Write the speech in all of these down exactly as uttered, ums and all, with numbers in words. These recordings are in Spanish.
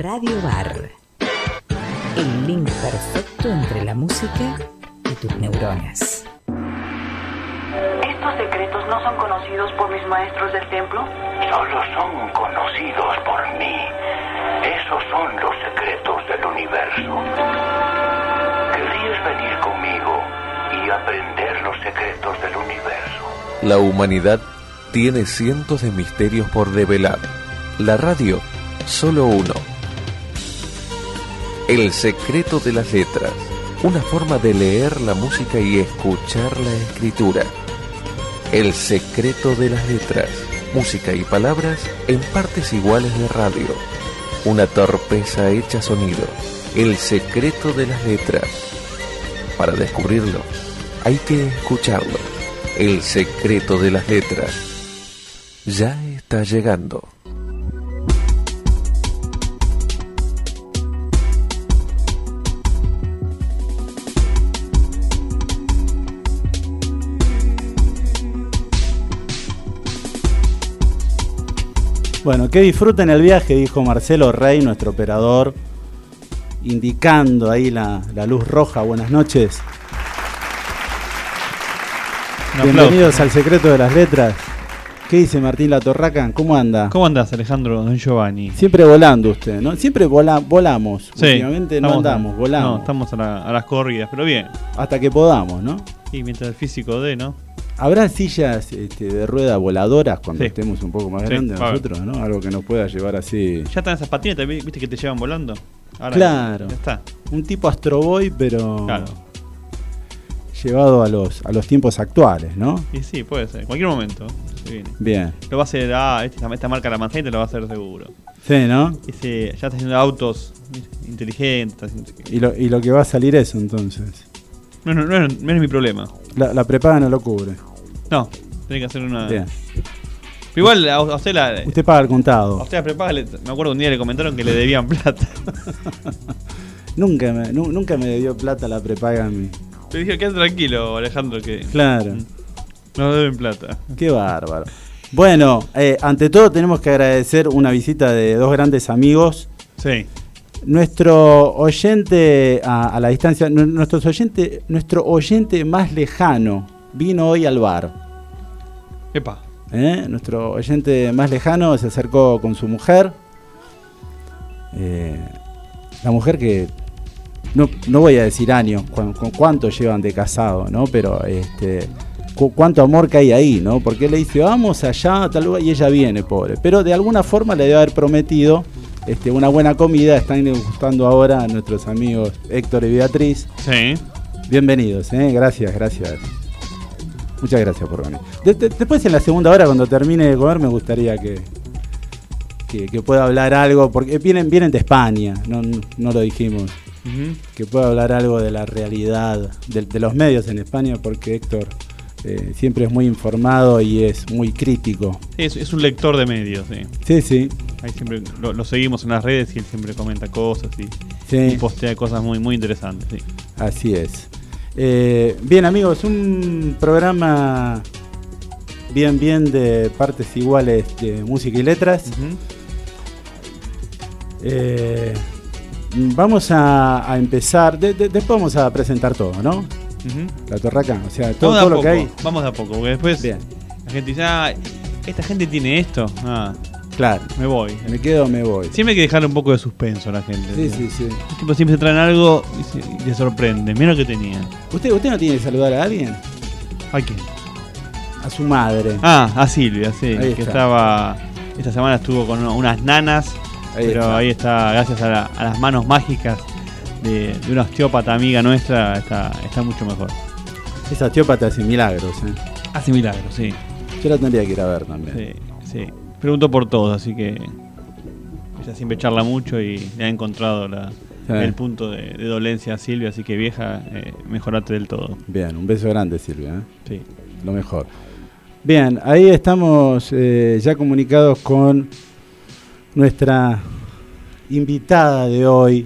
Radio Bar. El link perfecto entre la música y tus neuronas. ¿Estos secretos no son conocidos por mis maestros del templo? Solo son conocidos por mí. Esos son los secretos del universo. ¿Querrías venir conmigo y aprender los secretos del universo? La humanidad tiene cientos de misterios por develar. La radio, solo uno. El secreto de las letras. Una forma de leer la música y escuchar la escritura. El secreto de las letras. Música y palabras en partes iguales de radio. Una torpeza hecha sonido. El secreto de las letras. Para descubrirlo, hay que escucharlo. El secreto de las letras. Ya está llegando. Bueno, que disfruten el viaje, dijo Marcelo Rey, nuestro operador, indicando ahí la, la luz roja. Buenas noches. Un Bienvenidos aplauso. Al secreto de las letras. ¿Qué dice Martín Latorraca? ¿Cómo anda? ¿Cómo andás, Alejandro Don Giovanni? Siempre volando usted, ¿no? Siempre vola, volamos. Sí, últimamente no andamos, a, volamos. No, estamos a, la, a las corridas, pero bien. Hasta que podamos, ¿no? Y mientras el físico dé, ¿no? ¿Habrá sillas este, de rueda voladoras cuando sí. estemos un poco más sí, grandes claro. nosotros, ¿no? Algo que nos pueda llevar así. Ya están esas patinetas, ¿viste que te llevan volando? Ahora claro. Ya está. Un tipo Astro Boy, pero claro. llevado a los a los tiempos actuales, ¿no? Y sí, puede ser. En cualquier momento. Viene. Bien. Lo va a hacer, ah, esta, esta marca la manzana lo va a hacer seguro. Sí, ¿no? Y sí, ya está haciendo autos inteligentes. Y lo, y lo que va a salir eso, entonces. No, no, no, no es mi problema. La, la prepaga no lo cubre. No, tiene que hacer una... Bien. Pero igual a, a usted la... Usted paga el contado. A usted la prepaga, le, me acuerdo un día le comentaron que le debían plata. nunca, me, nu, nunca me debió plata la prepaga a mí. Te dije, quédate tranquilo, Alejandro, que... Claro. No deben plata. Qué bárbaro. Bueno, eh, ante todo tenemos que agradecer una visita de dos grandes amigos. Sí. Nuestro oyente a, a la distancia, nuestros oyente, nuestro oyente más lejano vino hoy al bar. Epa. ¿Eh? Nuestro oyente más lejano se acercó con su mujer. Eh, la mujer que no, no voy a decir años, con, con cuánto llevan de casado, ¿no? Pero este, cu, cuánto amor que hay ahí, ¿no? Porque él le dice, vamos allá, tal lugar, y ella viene, pobre. Pero de alguna forma le debe haber prometido este, una buena comida. Están gustando ahora a nuestros amigos Héctor y Beatriz. Sí. Bienvenidos, ¿eh? Gracias, gracias. Muchas gracias por venir. De, de, después en la segunda hora, cuando termine de comer, me gustaría que, que, que pueda hablar algo, porque vienen, vienen de España, no, no lo dijimos, uh-huh. que pueda hablar algo de la realidad de, de los medios en España, porque Héctor eh, siempre es muy informado y es muy crítico. Es, es un lector de medios, sí. Sí, sí. Ahí siempre lo, lo seguimos en las redes y él siempre comenta cosas y, sí. y postea cosas muy, muy interesantes. Sí. Así es. Eh, bien amigos, un programa bien bien de partes iguales de música y letras. Uh-huh. eh, vamos a, a empezar, de, de, después vamos a presentar todo, ¿no? Uh-huh. La torraca, o sea, todo, todo lo poco, que hay. Vamos de a poco, porque después bien. La gente dice, ah, esta gente tiene esto, ah, claro, me voy. Me quedo, me voy. Siempre hay que dejarle un poco de suspenso a la gente. Sí, ¿no? sí, sí. Tipo, siempre se traen algo y, se, y te sorprende. Mira lo que tenía. ¿Usted, ¿Usted no tiene que saludar a alguien? ¿A quién? A su madre. Ah, a Silvia, sí. Ahí que está. estaba. Esta semana estuvo con unas nanas. Ahí pero está. Ahí está, gracias a, la, a las manos mágicas de, de una osteópata amiga nuestra, está, está mucho mejor. Esa osteópata hace milagros, ¿eh? Hace milagros, sí. Yo la tendría que ir a ver también. Sí, sí. Preguntó por todos, así que ella siempre charla mucho y le ha encontrado la, sí. el punto de, de dolencia a Silvia, así que vieja, eh, mejorate del todo. Bien, un beso grande Silvia, ¿eh? Sí. Lo mejor. Bien, ahí estamos eh, ya comunicados con nuestra invitada de hoy,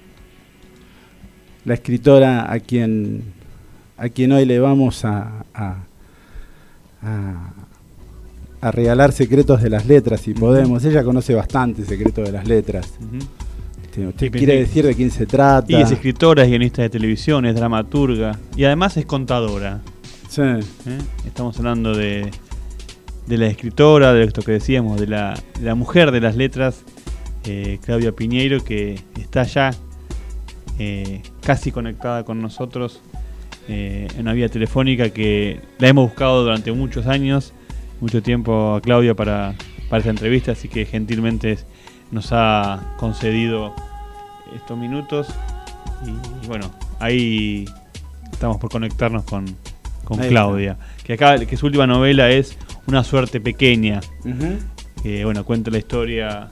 la escritora a quien a quien hoy le vamos a, a, a a regalar secretos de las letras, si podemos. Ella conoce bastante secretos de las letras. Uh-huh. Este, ¿Usted quiere decir de quién se trata? Y es escritora, es guionista de televisión, es dramaturga y además es contadora. Sí. ¿Eh? Estamos hablando de, de la escritora, de esto que decíamos, de la, de la mujer de las letras, eh, Claudia Piñeiro, que está ya eh, casi conectada con nosotros eh, en una vía telefónica, que la hemos buscado durante muchos años, mucho tiempo a Claudia para, para esta entrevista, así que gentilmente nos ha concedido estos minutos y, y bueno, ahí estamos por conectarnos con, con Claudia, que acá que su última novela es Una suerte pequeña, uh-huh. que bueno, cuenta la historia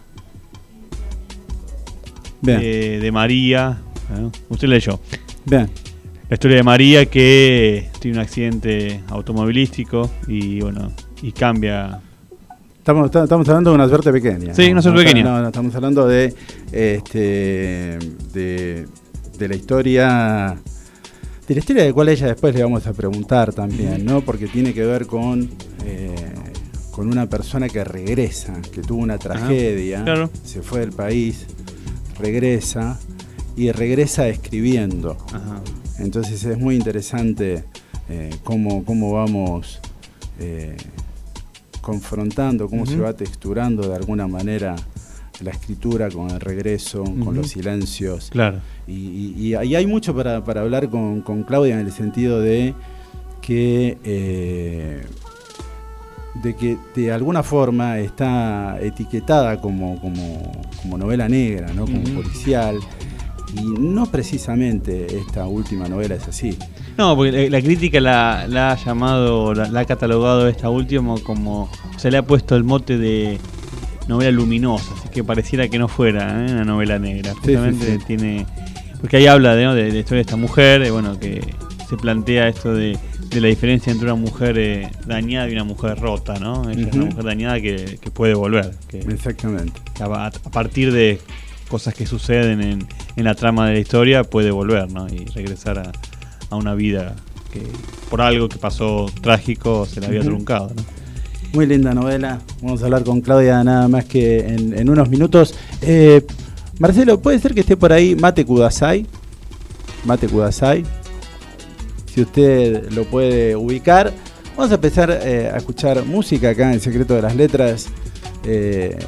de, de María. ¿Eh? Usted leyó. Bien. La historia de María, que tiene un accidente automovilístico y bueno, y cambia. Estamos, estamos hablando de Una suerte pequeña. Sí, ¿no? Una suerte no, pequeña. No, no, estamos hablando de este de, de la historia de la historia de cual ella después le vamos a preguntar también, ¿no? Porque tiene que ver con eh, con una persona que regresa, que tuvo una tragedia, ah, claro. se fue del país, regresa y regresa escribiendo. Ajá. Entonces es muy interesante eh, cómo, cómo vamos eh, confrontando, cómo uh-huh. se va texturando de alguna manera la escritura con el regreso, uh-huh. con los silencios. Claro. Y, y, y hay mucho para, para hablar con, con Claudia en el sentido de que, eh, de que de alguna forma está etiquetada como, como, como novela negra, ¿no? Como uh-huh. policial. Y no precisamente esta última novela es así. No, porque la, la crítica la, la ha llamado, la, la ha catalogado esta última como, o sea, le ha puesto el mote de novela luminosa, así que pareciera que no fuera ¿eh? una novela negra. Sí, justamente sí, sí. tiene, porque ahí habla de, ¿no? de, de la historia de esta mujer, de, bueno, que se plantea esto de, de la diferencia entre una mujer eh, dañada y una mujer rota, ¿no? Ella uh-huh. es una mujer dañada que, que puede volver. Que, Exactamente. A, a partir de cosas que suceden en, en la trama de la historia puede volver, ¿no? Y regresar a, a una vida que por algo que pasó trágico se la había uh-huh. truncado, ¿no? Muy linda novela. Vamos a hablar con Claudia nada más que en, en unos minutos. Eh, Marcelo, ¿puede ser que esté por ahí Mate Kudasai? Mate Kudasai. Si usted lo puede ubicar. Vamos a empezar eh, a escuchar música acá en El Secreto de las Letras. Eh,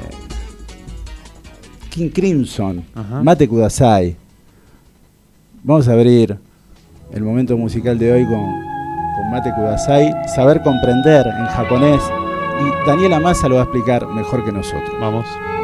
King Crimson, ajá. Mate Kudasai. Vamos a abrir el momento musical de hoy con, con Mate Kudasai. Saber comprender en japonés. Y Daniela Massa lo va a explicar mejor que nosotros. Vamos.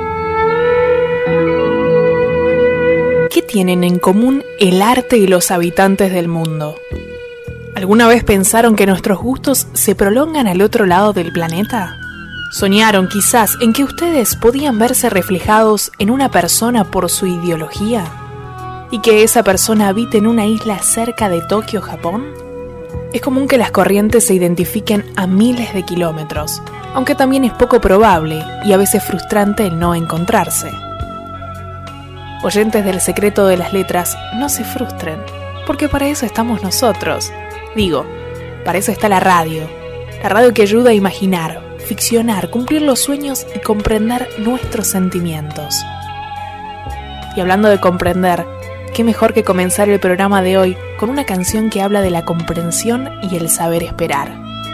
¿Qué tienen en común el arte y los habitantes del mundo? ¿Alguna vez pensaron que nuestros gustos se prolongan al otro lado del planeta? ¿Soñaron quizás en que ustedes podían verse reflejados en una persona por su ideología? ¿Y que esa persona habite en una isla cerca de Tokio, Japón? Es común que las corrientes se identifiquen a miles de kilómetros, aunque también es poco probable y a veces frustrante el no encontrarse. Oyentes del Secreto de las Letras, no se frustren, porque para eso estamos nosotros. Digo, para eso está la radio, la radio que ayuda a imaginar, ficcionar, cumplir los sueños y comprender nuestros sentimientos. Y hablando de comprender, qué mejor que comenzar el programa de hoy con una canción que habla de la comprensión y el saber esperar.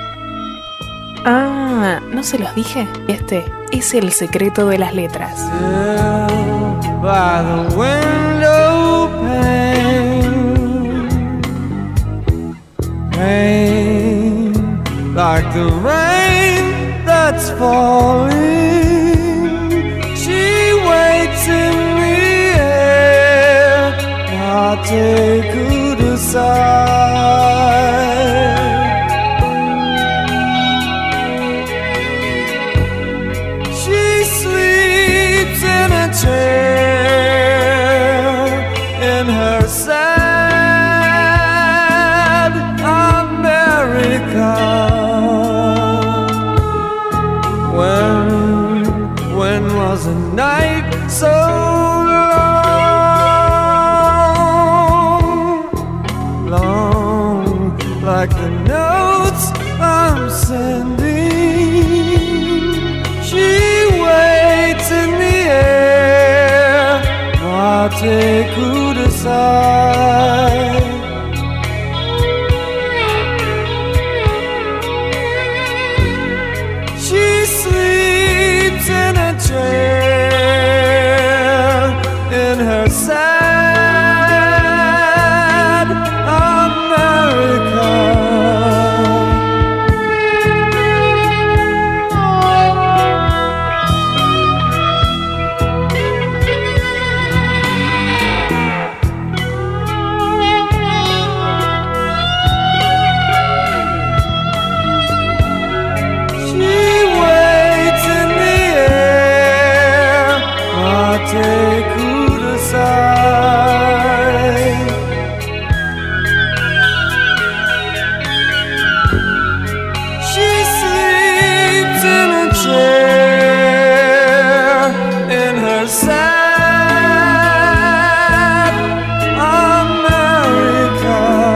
Ah, ¿no se los dije? Este es El Secreto de las Letras. By the window pane, rain, like the rain that's falling, she waits in the air, I take her to side. She sleeps in a chair in her sad America. When 마테 쿠르사이 She sleeps in a chair in her sad America. She waits in the air, mate kudasai. She sleeps in a chair in her sad America.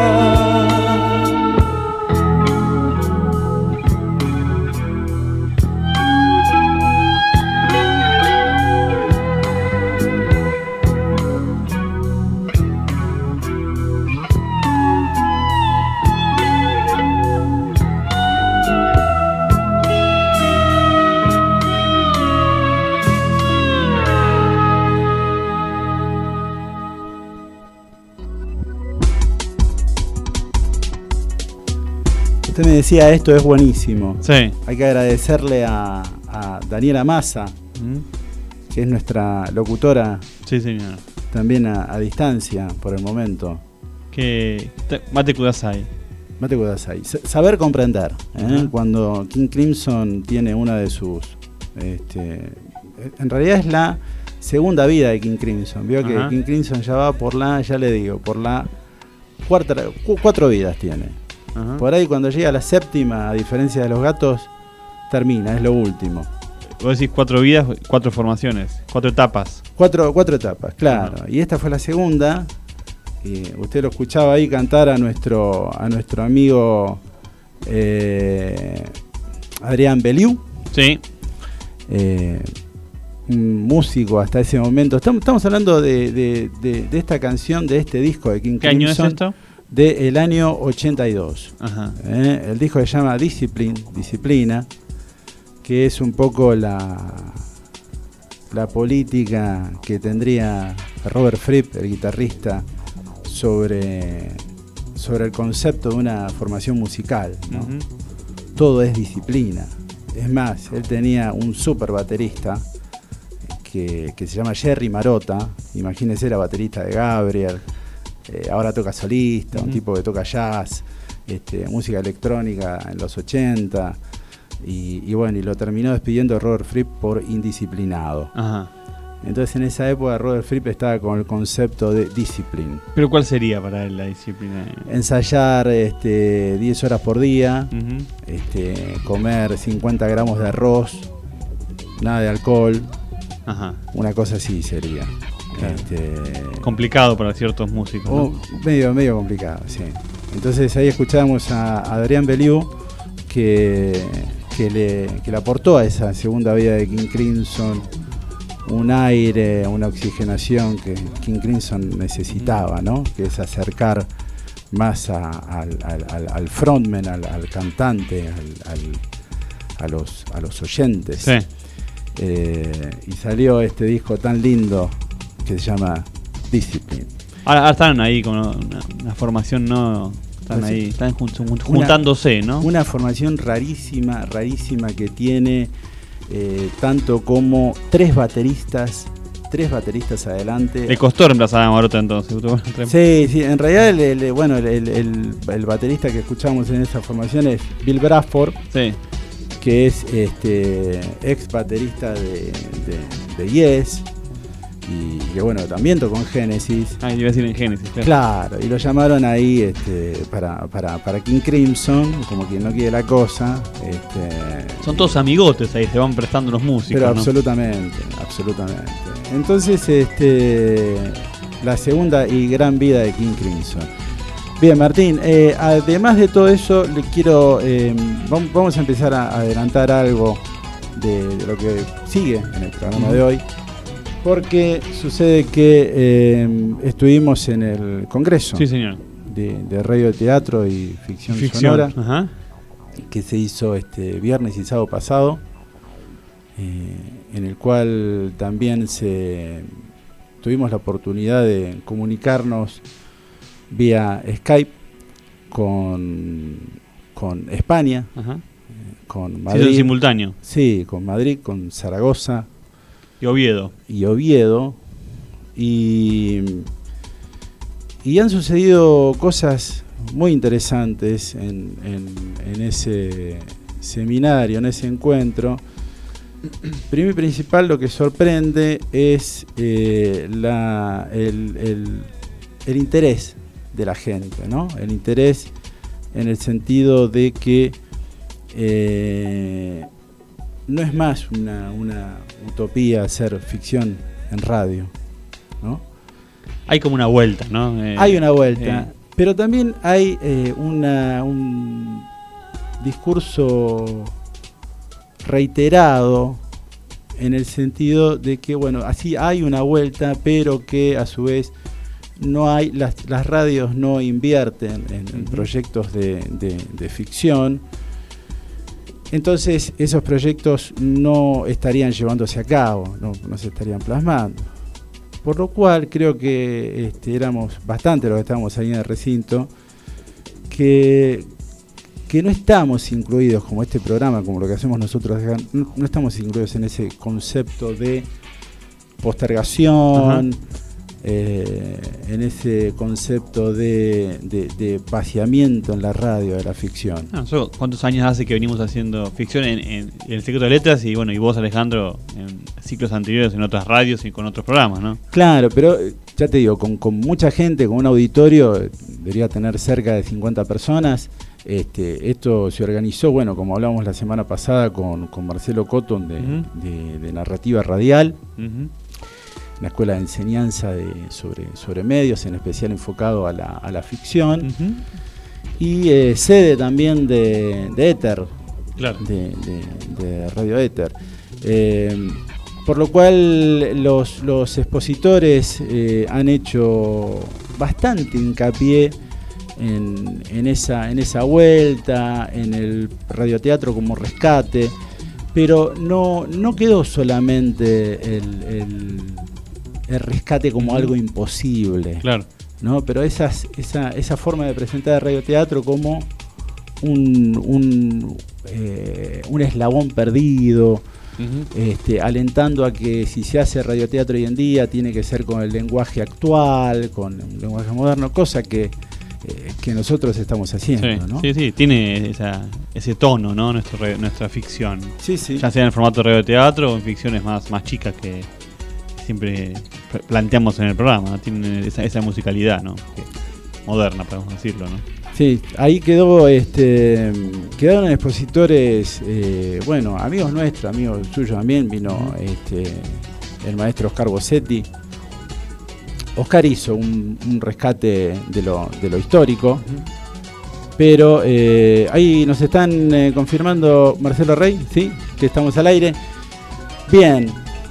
Usted me decía, esto es buenísimo. Sí. Hay que agradecerle a, a Daniela Massa, ¿Mm? que es nuestra locutora, Sí, señor. también a, a distancia por el momento. Que te- Mate Kudasai. Mate Kudasai. Sa- Saber comprender. ¿eh? Ajá. Cuando King Crimson tiene una de sus... Este, en realidad es la segunda vida de King Crimson. Vio que Ajá. King Crimson ya va por la, ya le digo, por la cuarta, cu- cuatro vidas tiene. Ajá. Por ahí cuando llega a la séptima, a diferencia de los gatos, termina, es lo último. Vos decís cuatro vidas, cuatro formaciones, cuatro etapas. Cuatro, cuatro etapas, claro. Ajá. Y esta fue la segunda. Y usted lo escuchaba ahí cantar a nuestro, a nuestro amigo eh, Adrián Beliú, Sí. eh, un músico hasta ese momento. Estamos, estamos hablando de, de- de- de esta canción, de este disco de King ¿Qué año es Crimson, esto? del año ochenta y dos. Ajá. ¿eh? El disco se llama Discipline, Disciplina, que es un poco la, la política que tendría Robert Fripp, el guitarrista, sobre, sobre el concepto de una formación musical, ¿no? Ujú. Todo es disciplina. Es más, él tenía un super baterista que, que se llama Jerry Marotta. Imagínese, era baterista de Gabriel. Eh, ahora toca solista, un Ujú. tipo que toca jazz, este, música electrónica en los ochenta. Y, y bueno, y lo terminó despidiendo Robert Fripp por indisciplinado. Ajá. Entonces en esa época Robert Fripp estaba con el concepto de discipline. Pero ¿cuál sería para él la disciplina? Ensayar este, diez horas por día, Ujú. este, comer cincuenta gramos de arroz, nada de alcohol, Ajá. una cosa así sería. Claro. Este, Complicado para ciertos músicos, ¿no? oh, medio, medio complicado, sí. Entonces ahí escuchamos a Adrián Beliú que, que, le, que le aportó a esa segunda vida de King Crimson un aire, una oxigenación que King Crimson necesitaba, ¿no? Que es acercar más a- al, al- al- al frontman, al, al cantante, al- al- a, los, a los oyentes. Sí. Eh, y salió este disco tan lindo que se llama Discipline. Ahora, ahora están ahí con una, una formación, ¿no? Están Pues sí. ahí, están jun- jun- juntándose, ¿no? Una formación rarísima, rarísima que tiene eh, tanto como tres bateristas, tres bateristas adelante. Le costó reemplazar a Marotta entonces. Sí, sí, en realidad el, el- bueno, el, el- el- el baterista que escuchamos en esta formación es Bill Bradford, Sí. que es este ex baterista de, de, de Yes, y que bueno, también tocó en Genesis. Ah, iba a decir en Genesis, claro. Claro, y lo llamaron ahí este, para, para, para King Crimson, como quien no quiere la cosa. Este, Son todos amigotes ahí, se van prestando los músicos, Pero ¿no? absolutamente, absolutamente. Entonces, este, la segunda y gran vida de King Crimson. Bien, Martín, eh, además de todo eso, le quiero, eh, vam- vamos a empezar a adelantar algo de, de lo que sigue en el programa de hoy. Porque sucede que eh, estuvimos en el Congreso Sí, señor. de, de Radio, Teatro y Ficción, Ficción. Sonora, Ajá. que se hizo este viernes y sábado pasado, eh, en el cual también se tuvimos la oportunidad de comunicarnos vía Skype con, con España, Ajá. eh, con Sí, Madrid, en simultáneo. sí, con Madrid, con Zaragoza Y Oviedo. y Oviedo, y, y han sucedido cosas muy interesantes en, en, en ese seminario, en ese encuentro. Primero y principal, lo que sorprende es eh, la, el, el, el interés de la gente, ¿no? El interés en el sentido de que eh, no es más una, una utopía hacer ficción en radio, ¿no? Hay como una vuelta, ¿no? Eh, Hay una vuelta, eh, pero también hay eh, una, un discurso reiterado en el sentido de que, bueno, así hay una vuelta, pero que a su vez no hay, las, las radios no invierten en, en proyectos de, de, de ficción. Entonces esos proyectos no estarían llevándose a cabo, no, no se estarían plasmando. Por lo cual creo que este, éramos bastante los que estábamos ahí en el recinto, que, que no estamos incluidos como este programa, como lo que hacemos nosotros, no, no estamos incluidos en ese concepto de postergación, eh, en ese concepto de, de, de vaciamiento en la radio de la ficción. Ah, nosotros, ¿cuántos años hace que venimos haciendo ficción en, en, en el Secreto de Letras? Y bueno, y vos, Alejandro, en ciclos anteriores en otras radios y con otros programas, ¿no? Claro, pero ya te digo, con, con mucha gente, con un auditorio, debería tener cerca de cincuenta personas. Este, esto se organizó, bueno, como hablamos la semana pasada con, con Marcelo Cotton de, Uh-huh. de, de Narrativa Radial, Uh-huh. una escuela de enseñanza de, sobre, sobre medios, en especial enfocado a la, a la ficción, Uh-huh. y eh, sede también de, de Éter, Claro. de, de, de Radio Éter. Eh, por lo cual los, los expositores eh, han hecho bastante hincapié en, en, esa, en esa vuelta, en el radioteatro como rescate, pero no, no quedó solamente el, el, el rescate como Uh-huh. algo imposible, Claro. ¿no? Pero esas, esa, esa forma de presentar el radioteatro como un, un, eh, un eslabón perdido, Uh-huh. este, alentando a que si se hace radioteatro hoy en día tiene que ser con el lenguaje actual, con un lenguaje moderno, cosa que, eh, que nosotros estamos haciendo, Sí, ¿no? sí, sí, tiene esa, ese tono, ¿no? Nuestro, re- nuestra ficción. Sí, sí. Ya sea en el formato de radioteatro o en ficciones más, más chicas que siempre pr- planteamos en el programa, ¿no? Tienen esa, esa musicalidad, ¿no? Que- moderna, podemos decirlo, ¿no? Sí, ahí quedó, este, quedaron expositores, eh, bueno, amigos nuestros, amigos suyos también, vino este, el maestro Oscar Bossetti. Oscar hizo un, un rescate de lo, de lo histórico, pero eh, ahí nos están eh, confirmando, Marcelo Rey, ¿sí? Que estamos al aire. Bien.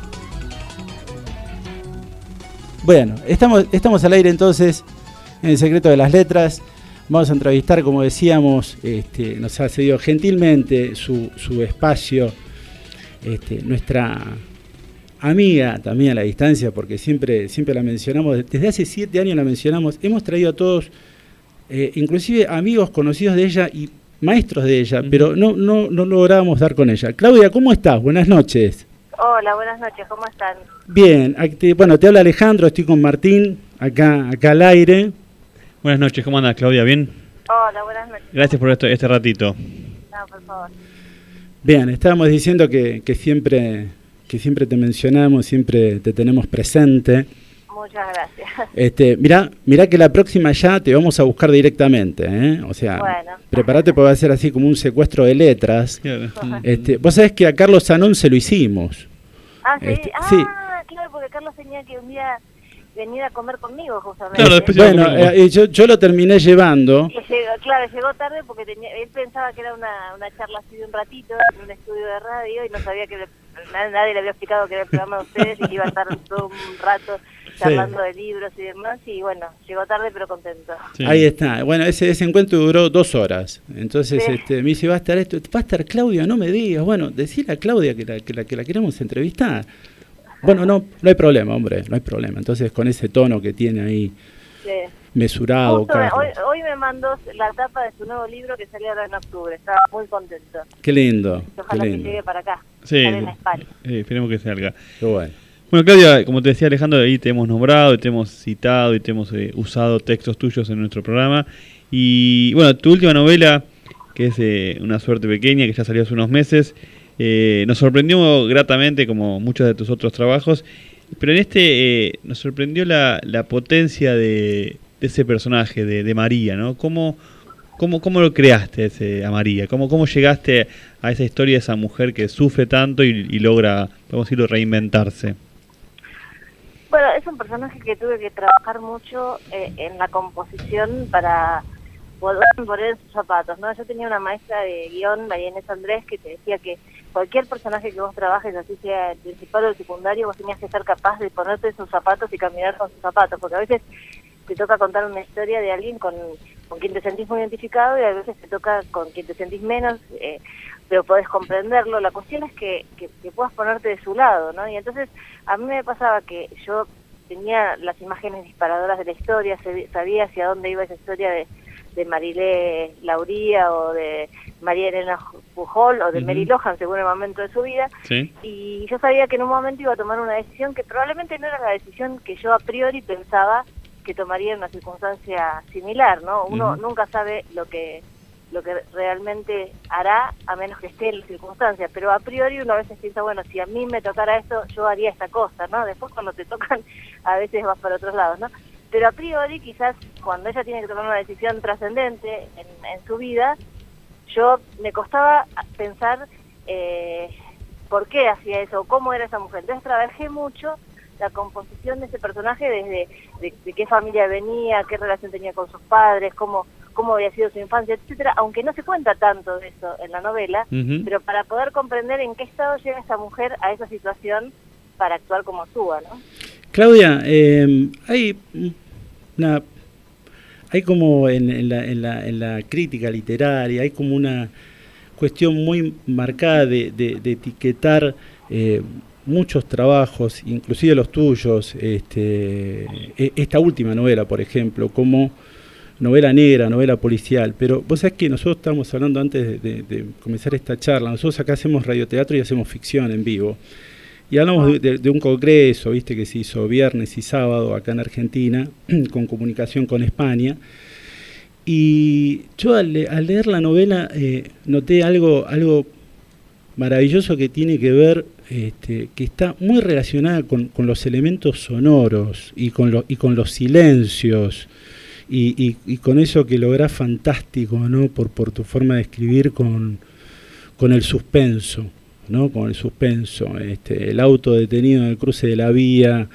Bueno, estamos, estamos al aire entonces en El Secreto de las Letras. Vamos a entrevistar, como decíamos, este, nos ha cedido gentilmente su, su espacio, este, nuestra amiga también a la distancia, porque siempre, siempre la mencionamos, desde hace siete años la mencionamos, hemos traído a todos, eh, inclusive amigos conocidos de ella y maestros de ella, uh-huh. pero no, no, no logramos dar con ella. Claudia, ¿cómo estás? Buenas noches. Hola, buenas noches, ¿cómo están? Bien, te, bueno, te habla Alejandro, estoy con Martín, acá, acá al aire. Buenas noches, ¿cómo andas, Claudia? ¿Bien? Hola, buenas noches. Gracias por esto, este ratito. No, por favor. Bien, estábamos diciendo que, que siempre que siempre te mencionamos, siempre te tenemos presente. Muchas gracias. Este, mirá, mirá que la próxima ya te vamos a buscar directamente, ¿eh? O sea, bueno. Prepárate porque va a ser así como un secuestro de letras. Claro. Este, vos sabés que a Carlos Zanón se lo hicimos. Ah, ¿sí? Este, ah, sí. claro, porque Carlos tenía que un día venir a comer conmigo justamente. Claro, después bueno, eh, yo, yo lo terminé llevando. Y llegó, claro, llegó tarde porque tenía, él pensaba que era una, una charla así de un ratito en un estudio de radio y no sabía que le nadie, nadie le había explicado que era el programa de ustedes y que iba a estar todo un rato charlando sí. de libros y demás, y bueno, llegó tarde pero contento. Sí. Ahí está. Bueno, ese, ese encuentro duró dos horas. Entonces sí. este, me dice, va a estar esto, va a estar Claudia, no me digas. Bueno, decirle a Claudia que la, que la, que la queremos entrevistar. Bueno, no, no hay problema, hombre, no hay problema. Entonces con ese tono que tiene ahí, sí. mesurado. Me, hoy, hoy me mandó la tapa de su nuevo libro que salió ahora en octubre, estaba muy contento. Qué lindo. Ojalá qué lindo. que llegue para acá. Sí, en España. Sí, esperemos que salga. Qué bueno. Bueno, Claudia, como te decía Alejandro, ahí te hemos nombrado, y te hemos citado y te hemos eh, usado textos tuyos en nuestro programa. Y bueno, tu última novela, que es eh, Una suerte pequeña, que ya salió hace unos meses, eh, nos sorprendió gratamente como muchos de tus otros trabajos, pero en este eh, nos sorprendió la, la potencia de, de ese personaje, de, de María, ¿no? ¿Cómo, cómo, cómo lo creaste ese, a María? ¿Cómo, ¿Cómo llegaste a esa historia de esa mujer que sufre tanto y, y logra, podemos decirlo, reinventarse? Bueno, es un personaje que tuve que trabajar mucho eh, en la composición para poder poner en sus zapatos, ¿no? Yo tenía una maestra de guión, María Inés Andrés, que te decía que cualquier personaje que vos trabajes, así sea el principal o el secundario, vos tenías que ser capaz de ponerte en sus zapatos y caminar con sus zapatos, porque a veces te toca contar una historia de alguien con, con quien te sentís muy identificado y a veces te toca con quien te sentís menos, eh, pero podés comprenderlo. La cuestión es que, que, que puedas ponerte de su lado, ¿no? Y entonces a mí me pasaba que yo tenía las imágenes disparadoras de la historia, sabía hacia dónde iba esa historia de, de Marilé Lauría o de María Elena Pujol o de uh-huh. Mary Lohan según el momento de su vida, ¿sí? Y yo sabía que en un momento iba a tomar una decisión que probablemente no era la decisión que yo a priori pensaba que tomaría en una circunstancia similar, ¿no? Uno uh-huh. nunca sabe lo que lo que realmente hará a menos que esté en la circunstancia, pero a priori uno a veces piensa, bueno, si a mí me tocara esto, yo haría esta cosa, ¿no? Después cuando te tocan, a veces vas para otros lados, ¿no? Pero a priori quizás cuando ella tiene que tomar una decisión trascendente en, en su vida, yo me costaba pensar eh, por qué hacía eso, cómo era esa mujer. Entonces trabajé mucho la composición de ese personaje desde de, de qué familia venía, qué relación tenía con sus padres, cómo cómo había sido su infancia, etcétera, aunque no se cuenta tanto de eso en la novela, uh-huh. pero para poder comprender en qué estado llega esa mujer a esa situación para actuar como actúa, ¿no? Claudia, eh, hay una hay como en, en, la, en, la, en la crítica literaria, hay como una cuestión muy marcada de, de, de etiquetar eh, muchos trabajos, inclusive los tuyos, este, esta última novela, por ejemplo, como novela negra, novela policial, pero vos sabés que nosotros estábamos hablando antes de, de, de comenzar esta charla, nosotros acá hacemos radioteatro y hacemos ficción en vivo, y hablamos de, de, de un congreso, viste, que se hizo viernes y sábado acá en Argentina, con comunicación con España, y yo al, le, al leer la novela eh, noté algo, algo maravilloso que tiene que ver, este, que está muy relacionada con, con los elementos sonoros y con, lo, y con los silencios, Y, y, y con eso que lográs fantástico, ¿no? Por, por tu forma de escribir con, con el suspenso, ¿no? Con el suspenso, este, el auto detenido en el cruce de la vía,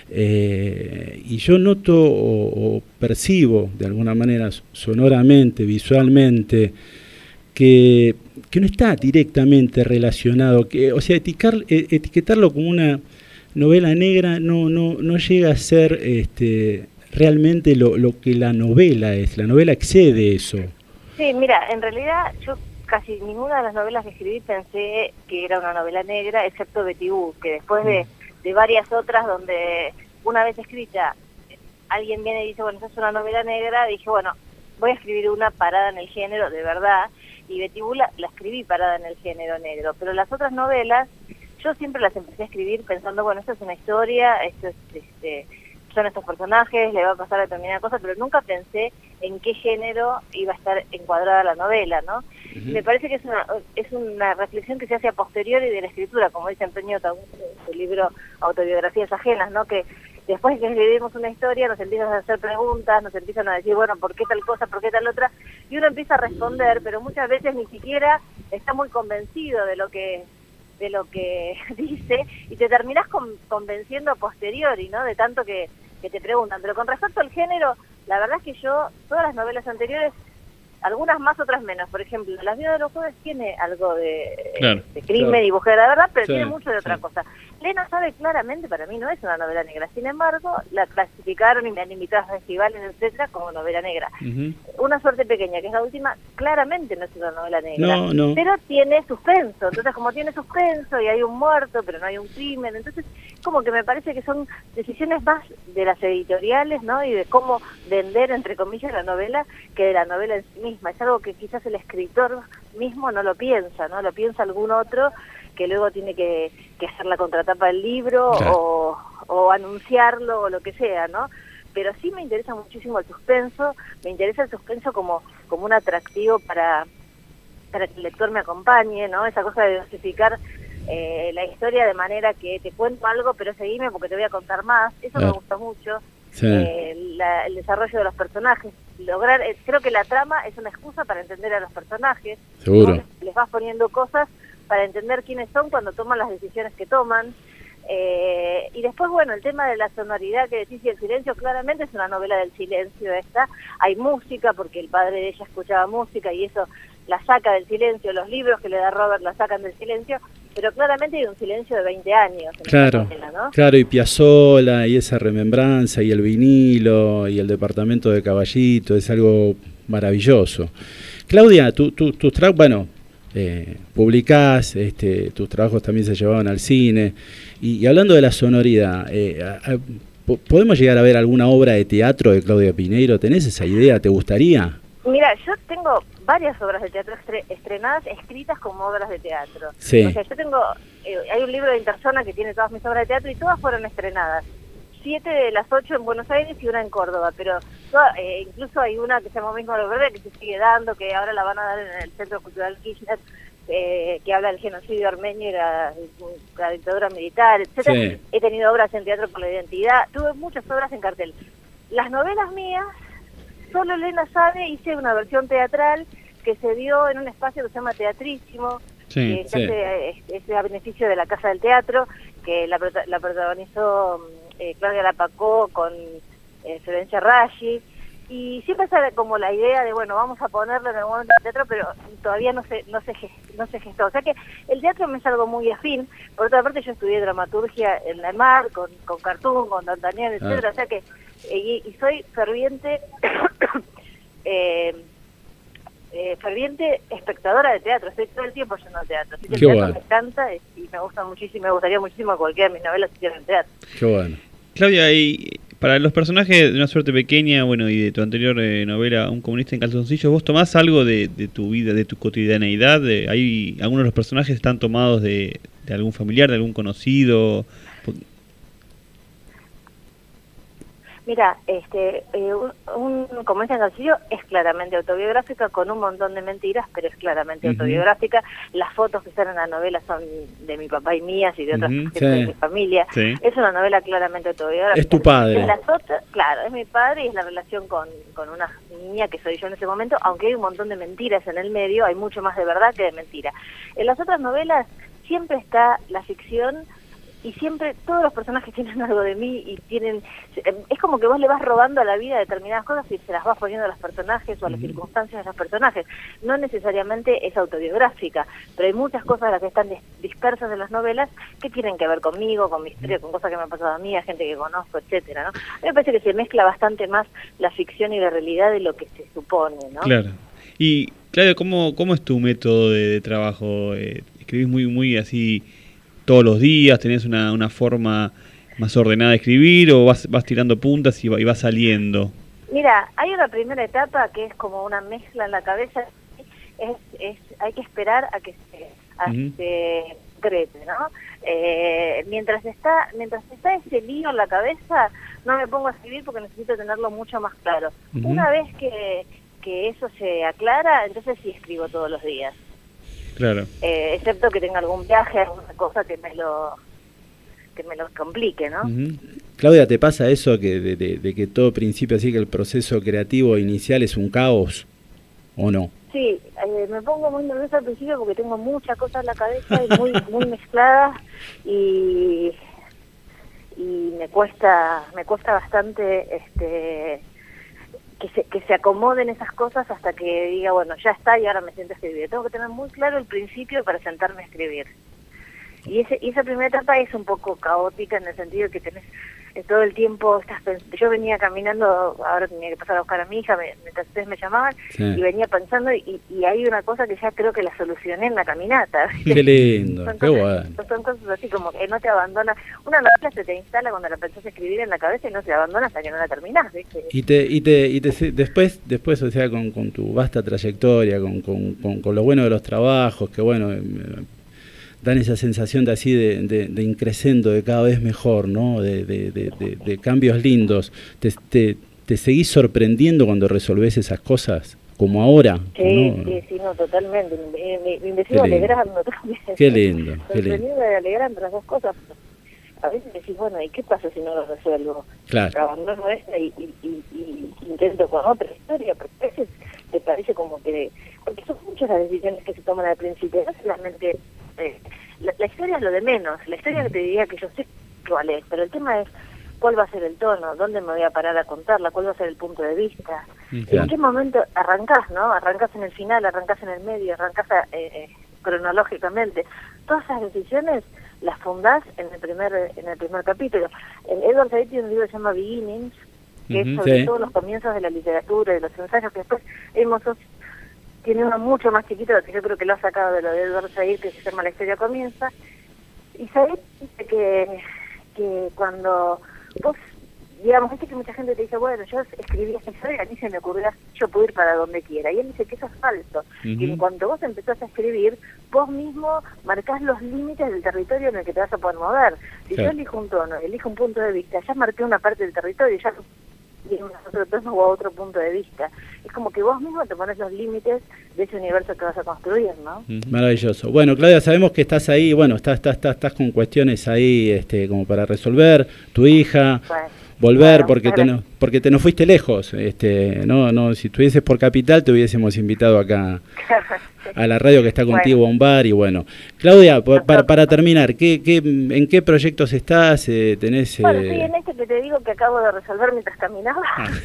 eh, y yo noto o, o percibo de alguna manera sonoramente, visualmente, que, que no está directamente relacionado, que, o sea, eticar, etiquetarlo como una novela negra no, no, no llega a ser este realmente lo, lo que la novela es. La novela excede eso. Sí, mira, en realidad yo casi ninguna de las novelas que escribí pensé que era una novela negra, excepto Betty Boo, que después de, de varias otras donde una vez escrita alguien viene y dice, bueno, esa es una novela negra, dije, bueno, voy a escribir una parada en el género, de verdad, y Betty Boo la, la escribí parada en el género negro, pero las otras novelas yo siempre las empecé a escribir pensando, bueno, esto es una historia, esto es este son estos personajes, le va a pasar determinada cosa, pero nunca pensé en qué género iba a estar encuadrada la novela, ¿no? Uh-huh. Me parece que es una es una reflexión que se hace a posteriori de la escritura, como dice Antonio Tabú en su libro Autobiografías Ajenas, ¿no? Que después de que escribimos una historia nos empiezan a hacer preguntas, nos empiezan a decir, bueno, ¿por qué tal cosa, por qué tal otra? Y uno empieza a responder, pero muchas veces ni siquiera está muy convencido de lo que de lo que dice, y te terminás con, convenciendo a posteriori, ¿no? De tanto que que te preguntan, pero con respecto al género, la verdad es que yo, todas las novelas anteriores algunas más, otras menos. Por ejemplo, Las viudas de los jueves tiene algo de, Claro, de crimen claro. y búsqueda de la verdad, pero Sí, tiene mucho de otra sí. cosa. Lena Sabe claramente, para mí no es una novela negra. Sin embargo, la clasificaron y me han invitado a festivales, etcétera, como novela negra. Ujú. Una suerte pequeña, que es la última, claramente no es una novela negra. No, no. Pero tiene suspenso. Entonces, como tiene suspenso y hay un muerto, pero no hay un crimen, entonces como que me parece que son decisiones más de las editoriales, ¿no? Y de cómo vender, entre comillas, la novela, que de la novela en sí misma. Es algo que quizás el escritor mismo no lo piensa, ¿no? Lo piensa algún otro que luego tiene que, que hacer la contratapa del libro Claro. o, o anunciarlo o lo que sea, ¿no? Pero sí me interesa muchísimo el suspenso, me interesa el suspenso como, como un atractivo para, para que el lector me acompañe, ¿no? Esa cosa de dosificar eh, la historia de manera que te cuento algo, pero seguime porque te voy a contar más. Eso Claro. me gusta mucho. Sí. Eh, la- el desarrollo de los personajes. Lograr, eh, creo que la trama es una excusa para entender a los personajes. Seguro. ¿no? Les, les vas poniendo cosas para entender quiénes son cuando toman las decisiones que toman. Eh, y después, bueno, el tema de la sonoridad que decís y el silencio, claramente es una novela del silencio esta. Hay música, porque el padre de ella escuchaba música y eso la saca del silencio. Los libros que le da Robert la sacan del silencio, pero claramente hay un silencio de veinte años en Claro, esta novela, ¿no? claro, y Piazzolla y esa remembranza y el vinilo y el departamento de Caballito, es algo maravilloso. Claudia, tú, tú, tus trabajos, bueno, eh, publicás, este, tus trabajos también se llevaban al cine, y, y hablando de la sonoridad, eh, a- a- po- ¿podemos llegar a ver alguna obra de teatro de Claudia Piñeiro? ¿Tenés esa idea? ¿Te gustaría? Mira, yo tengo varias obras de teatro estre- estrenadas, escritas como obras de teatro. Sí. O sea, yo tengo, eh, hay un libro de Interzona que tiene todas mis obras de teatro y todas fueron estrenadas. Siete de las ocho en Buenos Aires y una en Córdoba, pero toda- eh, incluso hay una que se llama Mismo lo Verde que se sigue dando, que ahora la van a dar en el Centro Cultural Kirchner, eh, que habla del genocidio armenio y la, la dictadura militar, etcétera. Sí. He tenido obras en Teatro por la Identidad, tuve muchas obras en cartel. Las novelas mías, solo Lena Sabe, hice una versión teatral que se dio en un espacio que se llama Teatrísimo, Sí, que sí. se hace, es, es a beneficio de la Casa del Teatro, que la, prota- la protagonizó eh, Claudia Lapacó con eh, Florencia Raggi, y siempre sale como la idea de, bueno, vamos a ponerlo en el momento del teatro, pero todavía no se, no se, ges- no se gestó. O sea que el teatro me es algo muy afín. Por otra parte, yo estudié dramaturgia en la EMAR, con, con Cartoon, con D'Artagnan, etcétera. Ah. O sea que, eh, y, y soy ferviente, eh, eh, ferviente espectadora de teatro. Estoy todo el tiempo yendo al teatro. Así que el Qué teatro bueno. me encanta y, y me gusta muchísimo, me gustaría muchísimo que cualquiera de mis novelas hicieran teatro. Qué bueno. Claudia, y para los personajes de Una suerte pequeña, bueno, y de tu anterior eh, novela, Un comunista en calzoncillos, ¿vos tomás algo de, de tu vida, de tu cotidianeidad? De, ¿hay algunos de los personajes están tomados de, de algún familiar, de algún conocido? Mira, este, eh, un, un comunista en calzoncillo es claramente autobiográfica, con un montón de mentiras, pero es claramente Ujú. autobiográfica. Las fotos que están en la novela son de mi papá y mías y de otras Ujú, gente sí. de mi familia. Sí. Es una novela claramente autobiográfica. Es tu padre. En las otras, claro, es mi padre y es la relación con, con una niña que soy yo en ese momento, aunque hay un montón de mentiras en el medio, hay mucho más de verdad que de mentira. En las otras novelas siempre está la ficción y siempre todos los personajes tienen algo de mí y tienen, es como que vos le vas robando a la vida determinadas cosas y se las vas poniendo a los personajes o a las circunstancias de los personajes. No necesariamente es autobiográfica, pero hay muchas cosas las que están dis- dispersas en las novelas que tienen que ver conmigo, con mi historia, con cosas que me han pasado a mí, a gente que conozco, etcétera, ¿no? A mí me parece que se mezcla bastante más la ficción y la realidad de lo que se supone, ¿no? Claro. Y, Claudia, ¿cómo, cómo es tu método de, de trabajo? Eh, ¿Escribís muy, muy así todos los días? ¿Tenés una, una forma más ordenada de escribir o vas, vas tirando puntas y va, y va saliendo? Mira, hay una primera etapa que es como una mezcla en la cabeza, es, es hay que esperar a que se, a Ujú. se concrete, ¿no? Eh, mientras está mientras está ese lío en la cabeza, no me pongo a escribir porque necesito tenerlo mucho más claro. Ujú. Una vez que, que eso se aclara, entonces sí escribo todos los días. Claro. Eh, excepto que tenga algún viaje, alguna cosa que me lo que me lo complique, ¿no? Ujú. Claudia, ¿te pasa eso que de, de- de que todo principio, así que el proceso creativo inicial es un caos o no? Sí, eh, me pongo muy nerviosa al principio porque tengo muchas cosas en la cabeza y muy muy mezcladas y y me cuesta me cuesta bastante este que se, que se acomoden esas cosas hasta que diga, bueno, ya está y ahora me siento a escribir. Tengo que tener muy claro el principio para sentarme a escribir. Y, ese, y esa primera etapa es un poco caótica en el sentido que tenés eh, todo el tiempo, estás pens- yo venía caminando, ahora tenía que pasar a buscar a mi hija me, mientras ustedes me llamaban, Sí. y venía pensando, y, y hay una cosa que ya creo que la solucioné en la caminata. Qué lindo, Son qué cosas, bueno. son cosas así como que no te abandona. Una novela se te instala cuando la pensás escribir en la cabeza y no se abandona hasta que no la terminás, ¿viste? Y te, y te, y te se- después, después, o sea, con, con tu vasta trayectoria, con, con, con, con lo bueno de los trabajos, que bueno, eh, dan esa sensación de así de, de, de increscendo, de cada vez mejor, ¿no? De, de, de, de, de cambios lindos. Te, te, te seguís sorprendiendo cuando resolvés esas cosas, como ahora. Sí, ¿no? sí, sí, no, totalmente. Me, me, me investigo Qué lindo. alegrando también. Qué lindo, qué lindo. Sorprendido y alegrando las dos cosas. A veces decís, bueno, ¿y qué pasa si no lo resuelvo? Claro. Abandono esta y, y, y, y intento con otra historia, porque a veces te parece como que... Porque son muchas las decisiones que se toman al principio, no solamente... Eh, la, la historia es lo de menos, la historia que te diría que yo sé cuál es, pero el tema es cuál va a ser el tono, dónde me voy a parar a contarla, cuál va a ser el punto de vista, Claro. en qué momento arrancás, ¿no? Arrancás en el final, arrancás en el medio, arrancás eh, eh, cronológicamente. Todas esas decisiones las fundás en el primer en el primer capítulo. En Edward Said tiene un libro que se llama Beginnings, que Ujú, es sobre sí. todos los comienzos de la literatura y de los ensayos, que después Amos Oz tiene uno mucho más chiquito, que yo creo que lo ha sacado de lo de Edward Said, que se llama La historia comienza. Y Said dice que, que cuando vos, digamos, viste que mucha gente te dice, bueno, yo escribí esta historia, a mí se me ocurrió, yo puedo ir para donde quiera. Y él dice que eso es falso, Ujú. que en cuanto vos empezás a escribir, vos mismo marcás los límites del territorio en el que te vas a poder mover. Si Claro. yo elijo un tono, elijo un punto de vista, ya marqué una parte del territorio, ya y a otro tono o a otro punto de vista. Es como que vos mismo te pones los límites de ese universo que vas a construir, ¿no? Maravilloso. Bueno, Claudia, sabemos que estás ahí, bueno, estás, estás, estás, estás con cuestiones ahí este, como para resolver, tu hija, Bueno, volver, bueno, porque, te, ahora- no- porque te nos fuiste lejos. Este, no, no, si estuvieses por Capital te hubiésemos invitado acá a la radio que está contigo, a un bar, y bueno. Claudia, por- para, para terminar, ¿qué, qué, ¿en qué proyectos estás? Eh, ¿Tenés...? Bueno, eh, sí, en este que te digo que acabo de resolver mientras caminaba.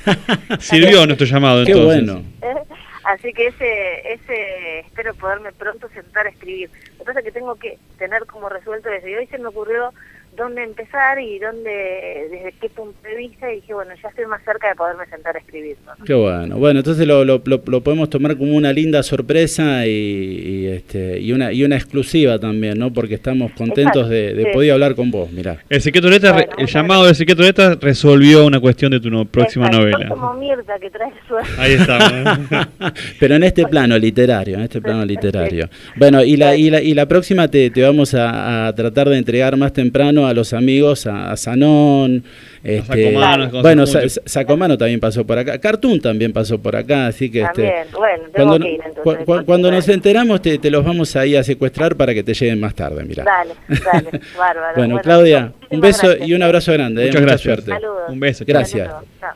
Sirvió nuestro llamado Qué entonces. bueno. ¿eh? Así que ese, ese espero poderme pronto sentar a escribir. Lo que pasa es que tengo que tener como resuelto desde hoy, se me ocurrió dónde empezar y dónde, desde qué punto de vista, y dije, bueno, ya estoy más cerca de poderme sentar a escribir, ¿no? Qué bueno. Bueno, entonces lo, lo, lo, lo podemos tomar como una linda sorpresa y, y, este, y, una, y una exclusiva también, ¿no? Porque estamos contentos de, de Sí. poder hablar con vos, mirá. El secreto de Letra, Bueno, el muchas llamado del secreto de Letra resolvió una cuestión de tu no- próxima Exacto, novela. soy como Mirta que trae suerte. Ahí estamos. Pero en este plano literario, en este plano literario. Bueno, y la, y la, y la próxima te, te vamos a, a tratar de entregar más temprano a los amigos, a, a Sanón, este, Sacomano, con bueno, Sacomano. Sa- Sacomano también pasó por acá, Cartoon también pasó por acá, así que este, También, bueno, tengo cuando, que ir entonces. cu- cu- cuando nos enteramos te, te los vamos ahí a secuestrar para que te lleguen más tarde, mira. Dale, dale, bárbaro. Bueno, Claudia, un muchísimas beso gracias. y un abrazo grande, eh, Muchas mucha gracias. suerte. Saludos. Un beso. chao. Gracias. Saludos, chao.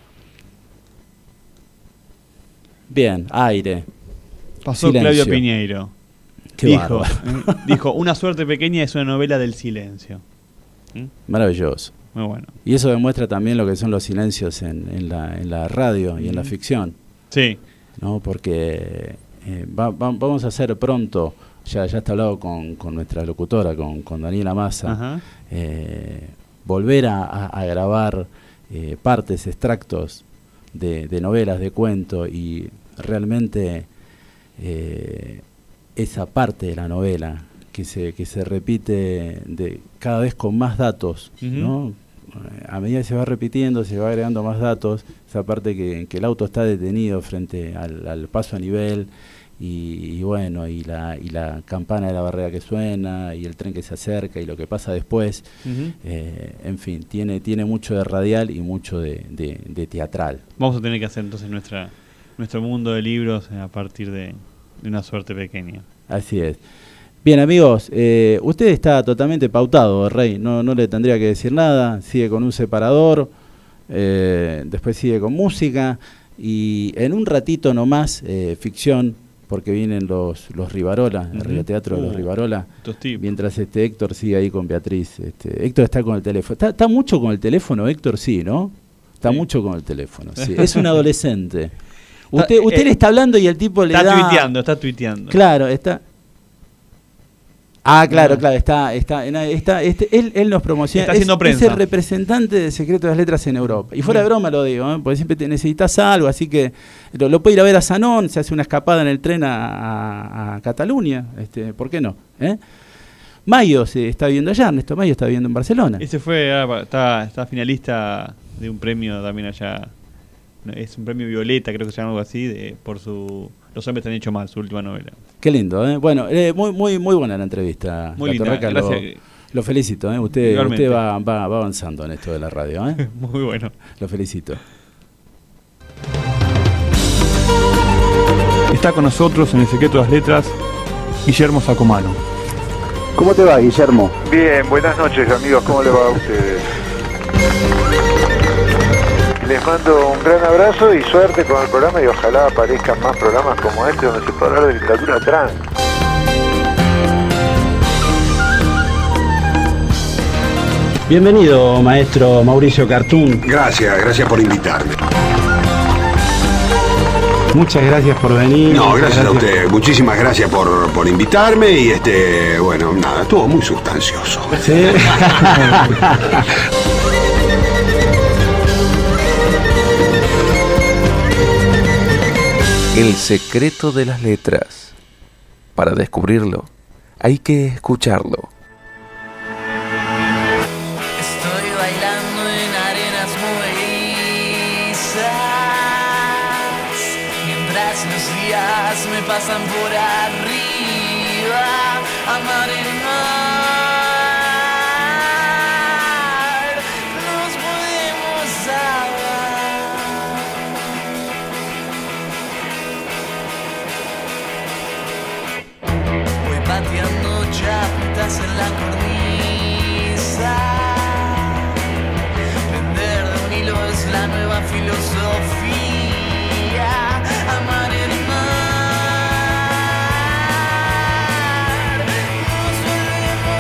Bien, aire. Pasó Silencio. Claudio Piñeiro. Qué dijo, bárbaro. eh, dijo, Una suerte pequeña es una novela del silencio. ¿Mm? Maravilloso. Muy bueno. Y eso demuestra también lo que son los silencios en, en, la, en la radio y en la Mm. ficción, Sí. ¿no? Porque eh, va- va- vamos a hacer pronto, ya, ya está hablado con, con nuestra locutora, con, con Daniela Massa, Ajá. eh, volver a, a- a grabar eh, partes, extractos de, de novelas, de cuento, y realmente eh, esa parte de la novela que se, que se repite de, cada vez con más datos, Ujú. ¿no? Eh, A medida que se va repitiendo, se va agregando más datos, esa parte que, que el auto está detenido frente al, al paso a nivel, y, y bueno, y la, y la campana de la barrera que suena, y el tren que se acerca, y lo que pasa después, Ujú. eh, en fin, tiene, tiene mucho de radial y mucho de, de, de teatral. Vamos a tener que hacer entonces nuestra nuestro mundo de libros eh, a partir de, de Una suerte pequeña. Así es. Bien, amigos, eh, usted está totalmente pautado, Rey, no, no le tendría que decir nada, sigue con un separador, eh, después sigue con música, y en un ratito nomás, eh, ficción, porque vienen los, los Rivarola, el Ujú. radioteatro de los Uh, Rivarola, estos tipos. mientras este Héctor sigue ahí con Beatriz. Este, Héctor está con el teléfono. ¿Está, está mucho con el teléfono, Héctor? Sí, ¿no? Está Sí. mucho con el teléfono. Sí. Es un adolescente. Usted, Está- usted eh, le está hablando y el tipo le Está da... tuiteando, está tuiteando. Claro, está... Ah, claro, Ah. claro, está, está, en- está este, él, él nos promociona, Está es, haciendo es prensa. el representante de Secreto de las Letras en Europa. Y fuera de Bien. broma lo digo, ¿eh? Porque siempre te necesitas algo, así que lo, lo puede ir a ver a Sanón, se hace una escapada en el tren a, a- a Cataluña, este, ¿por qué no? ¿Eh? Mayo se está viviendo allá, Ernesto Mayo está viviendo en Barcelona. Ese fue, ah, está, está finalista de un premio también allá. No, es un premio Violeta, creo que se llama algo así, de, por su Los hombres te han hecho mal, su última novela. Qué lindo, ¿eh? Bueno, eh, muy, muy, muy buena la entrevista. Muy linda, Torreca, lo, gracias. lo felicito, ¿eh? Usted, Igualmente. usted va, va, va avanzando en esto de la radio, ¿eh? Muy bueno. Lo felicito. Está con nosotros en el Secreto de las Letras Guillermo Sacomano. ¿Cómo te va, Guillermo? Bien, buenas noches amigos, ¿cómo les va a ustedes? Les mando un gran abrazo y suerte con el programa y ojalá aparezcan más programas como este donde se pueda hablar de literatura trans. Bienvenido, maestro Mauricio Cartún. Gracias, gracias por invitarme. Muchas gracias por venir. No, gracias, a usted. Muchísimas gracias por, por invitarme y este, bueno, nada, estuvo muy sustancioso. ¿Sí? El secreto de las letras. Para descubrirlo, hay que escucharlo. Estoy bailando en arenas movedizas, mientras los días me pasan por arriba, amar el mar, nos podemos hablar. Voy pateando chapitas en la cornisa. Vender de un hilo es la nueva filosofía. Amar el mar. Nos volvemos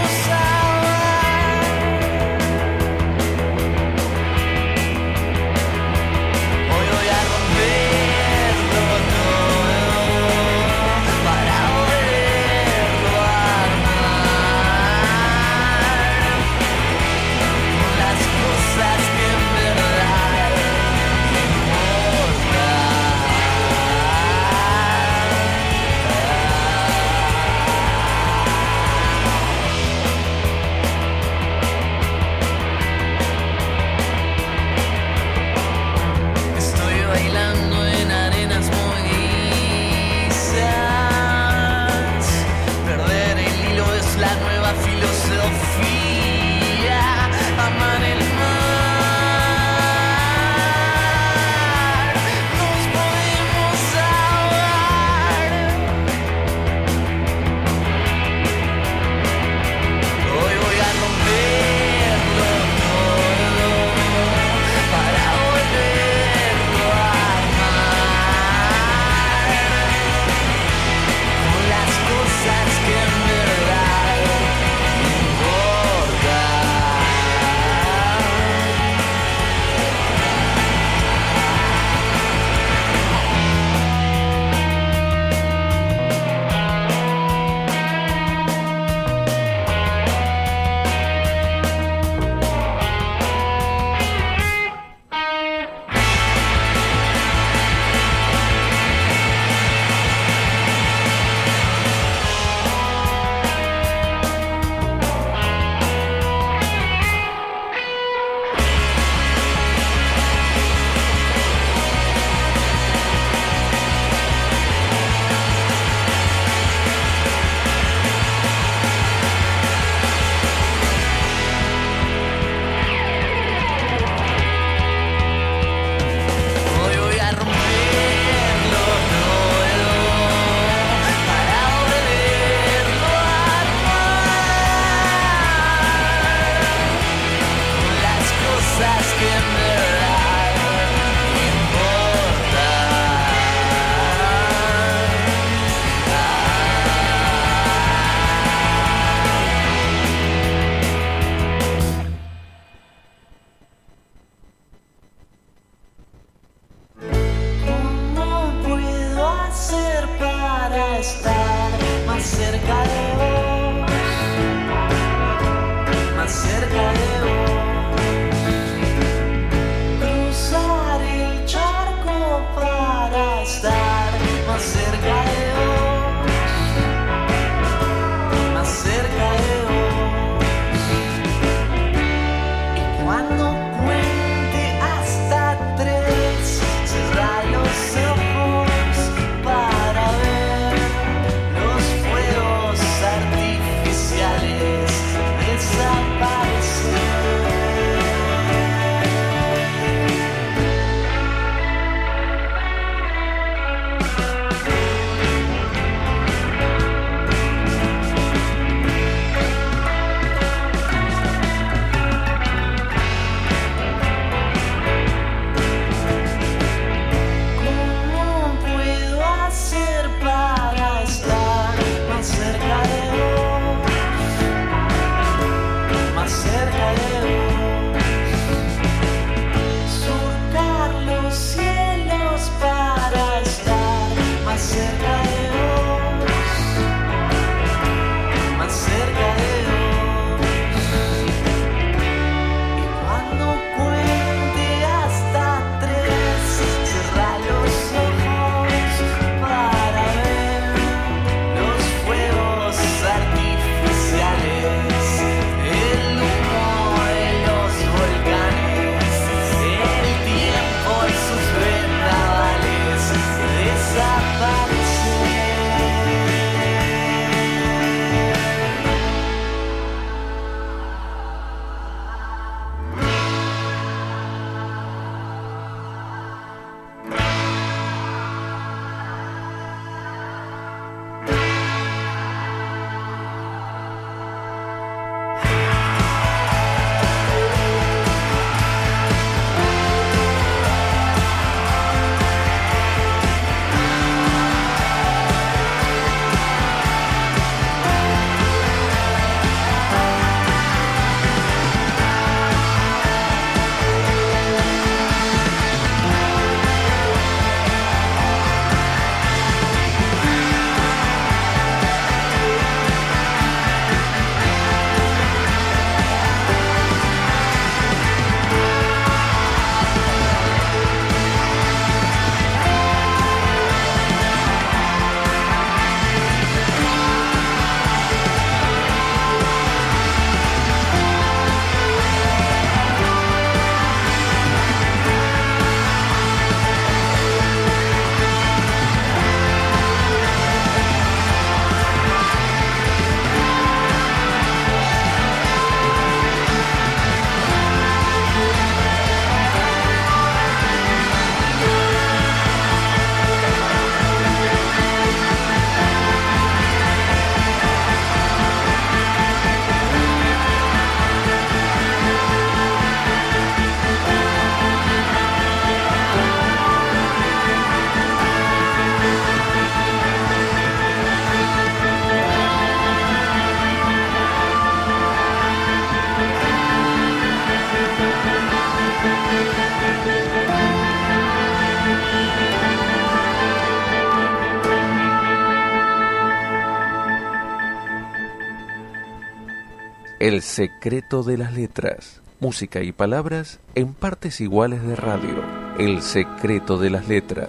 El secreto de las letras. Música y palabras en partes iguales de radio. El secreto de las letras.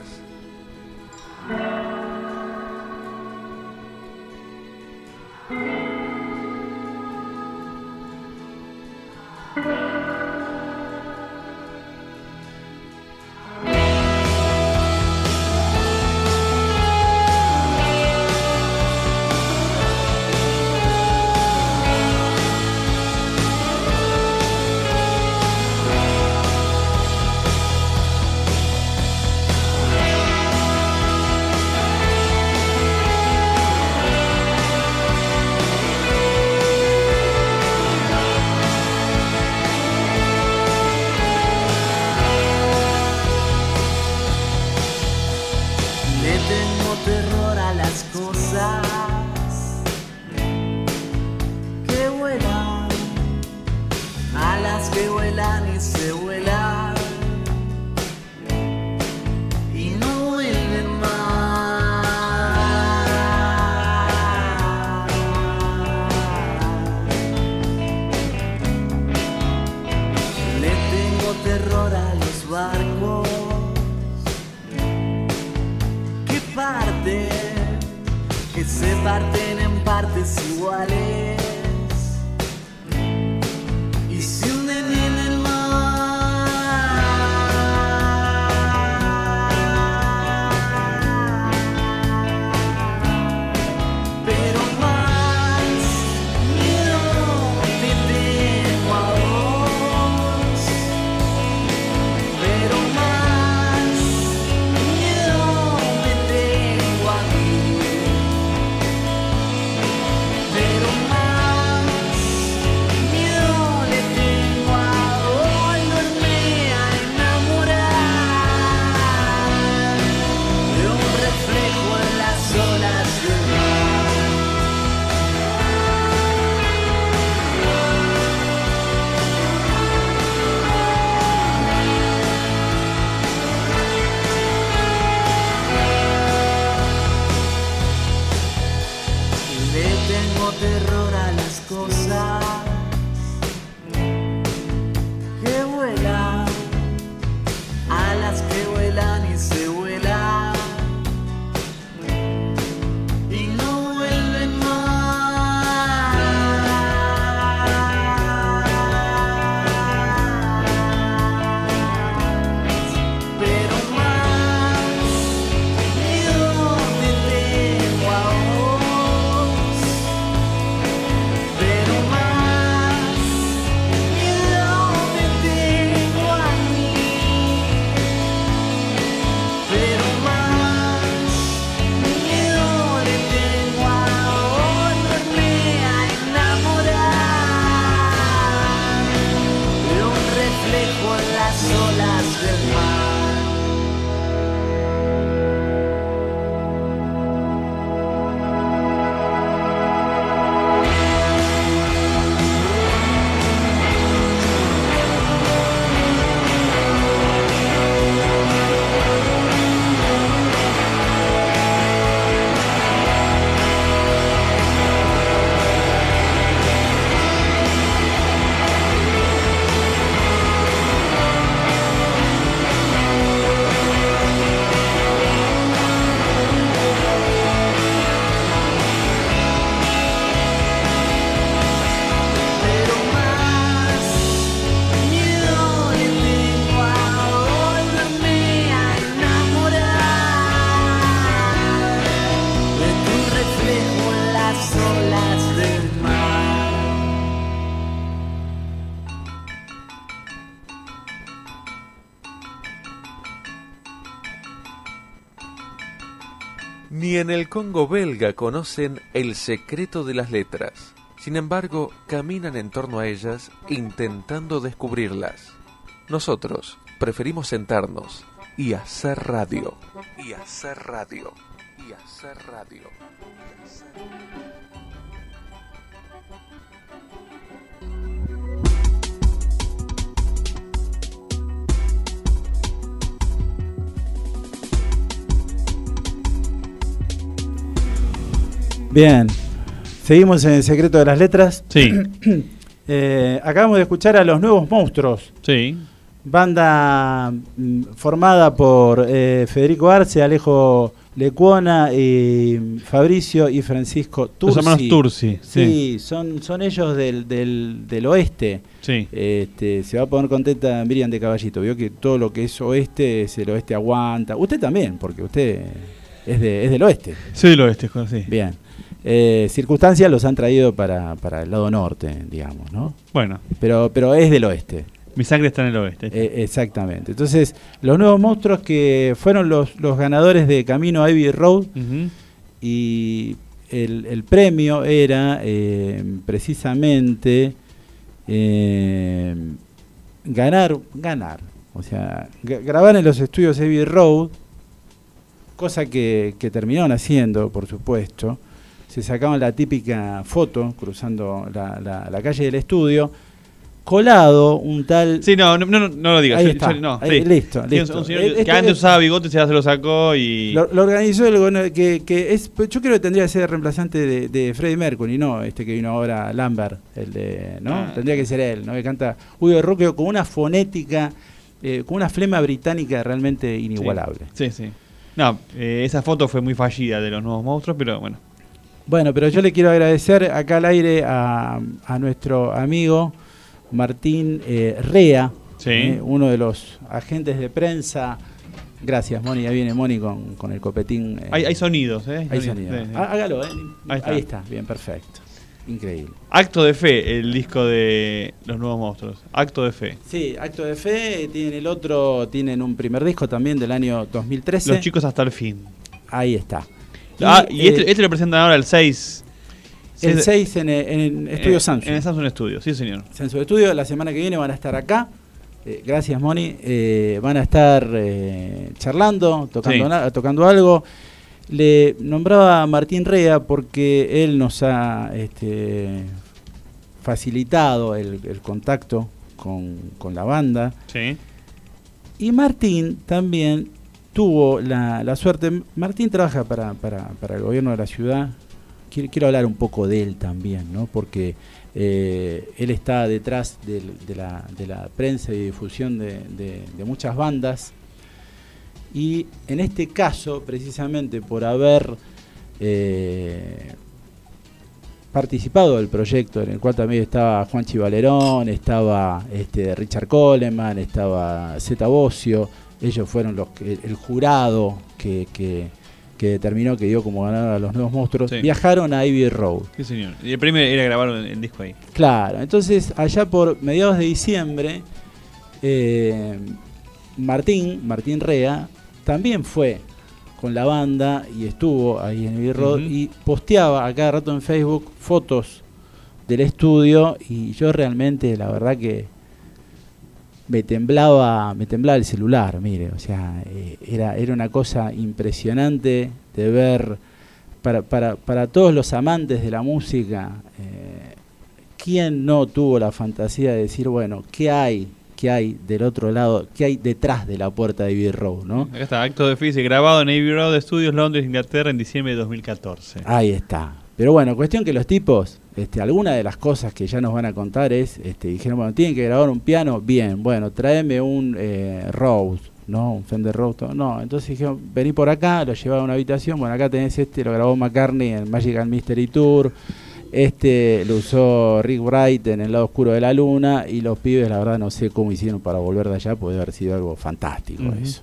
Ni en el Congo belga conocen el secreto de las letras. Sin embargo, caminan en torno a ellas intentando descubrirlas. Nosotros preferimos sentarnos y hacer radio. Y hacer radio. Y hacer radio. Y hacer radio. Bien, seguimos en el secreto de las letras. Sí. Eh, acabamos de escuchar a Los Nuevos Monstruos. Sí. Banda mm, formada por eh, Federico Arce, Alejo Lecuona, y Fabricio y Francisco Tursi. Los hermanos Tursi. Sí, Sí. son, son ellos del, del, del oeste. Sí. Este, se va a poner contenta Miriam de Caballito. Vio que todo lo que es oeste, es el oeste aguanta. Usted también, porque usted es, de, es del oeste. Soy del oeste, sí. Bien. Eh, circunstancias los han traído para, para el lado norte, digamos, ¿no? Bueno. Pero, pero es del oeste. Mi sangre está en el oeste. Eh, exactamente. Entonces, Los Nuevos Monstruos, que fueron los, los ganadores de Camino a Abbey Road, Uh-huh. y el, el premio era eh, precisamente eh, ganar, ganar, o sea, g- grabar en los estudios Abbey Road, cosa que, que terminaron haciendo, por supuesto. Se sacaban la típica foto cruzando la, la, la calle del estudio, colado un tal... Sí, no, no, no, no lo digas. Ahí Yo- está. yo- no, Ahí, sí. listo, Sí, listo. un señor Eh, que esto antes es- usaba bigote, se lo sacó y... Lo, lo organizó el bueno, que, que es, yo creo que tendría que ser el reemplazante de, de Freddie Mercury, no este que vino ahora, Lambert, el de, ¿no? Ah. Tendría que ser él, ¿no? Que canta Uy Roque con una fonética, eh, con una flema británica realmente inigualable. Sí, sí. sí. No, eh, esa foto fue muy fallida de Los Nuevos Monstruos, pero bueno. Bueno, pero yo le quiero agradecer acá al aire a, a nuestro amigo Martín eh, Rea, Sí. eh, uno de los agentes de prensa. Gracias, Moni, ya viene Moni con, con el copetín. eh. Hay, hay sonidos, ¿eh? Hay sonido. Sí, sí. Há- Hágalo, ¿eh? Ahí está. Ahí está, bien, perfecto. Increíble. Acto de Fe, el disco de Los Nuevos Monstruos. Acto de Fe. Sí, Acto de Fe, tienen el otro, tienen un primer disco también del año dos mil trece. Los chicos hasta el fin. Ahí está. Ah, y eh, este, este lo presentan ahora el seis. el seis en, en Estudio eh, Samsung. En el Samsung Studio, sí señor. Samsung Studio, la semana que viene van a estar acá. Eh, gracias, Moni. Eh, van a estar eh, charlando, tocando, Sí. na- tocando algo. Le nombraba a Martín Rea porque él nos ha este, facilitado el, el contacto con, con la banda. Sí. Y Martín también tuvo la, la suerte. Martín trabaja para, para, para el gobierno de la ciudad. Quiero, quiero hablar un poco de él también, ¿no? Porque eh, él está detrás del- de, la, de la prensa y difusión de, de- de muchas bandas. Y en este caso, precisamente por haber eh, participado del proyecto, en el cual también estaba Juanchi Valerón, estaba este, Richard Coleman, estaba Zeta Bocio. Ellos fueron los que, el jurado que, que, que determinó, que dio como ganador a Los Nuevos Monstruos. Sí. Viajaron a Abbey Road. Sí señor. Y el premio era grabar el, el disco ahí. Claro, entonces allá por mediados de diciembre, eh, Martín, Martín Rea, también fue con la banda y estuvo ahí en Abbey Road. Ujú. Y posteaba a cada rato en Facebook fotos del estudio, y yo realmente, la verdad que me temblaba, me temblaba el celular, mire, o sea, eh, era, era una cosa impresionante de ver para, para, para todos los amantes de la música. eh, ¿Quién no tuvo la fantasía de decir, bueno, qué hay, qué hay del otro lado, qué hay detrás de la puerta de Abbey Road, ¿no? Acá está, Acto de Fe, dice, grabado en Abbey Road Studios, Londres, Inglaterra, en diciembre de dos mil catorce. Ahí está. Pero bueno, cuestión que los tipos, este, alguna de las cosas que ya nos van a contar es, este, dijeron, bueno, tienen que grabar un piano, bien, bueno, tráeme un eh, Rhodes, ¿no? Un Fender Rhodes, no, entonces dijeron, vení por acá, lo llevaba a una habitación, bueno, acá tenés este, lo grabó McCartney en Magical Mystery Tour, este lo usó Rick Bright en El Lado Oscuro de la Luna, y los pibes, la verdad, no sé cómo hicieron para volver de allá, puede haber sido algo fantástico. Ujú. Eso.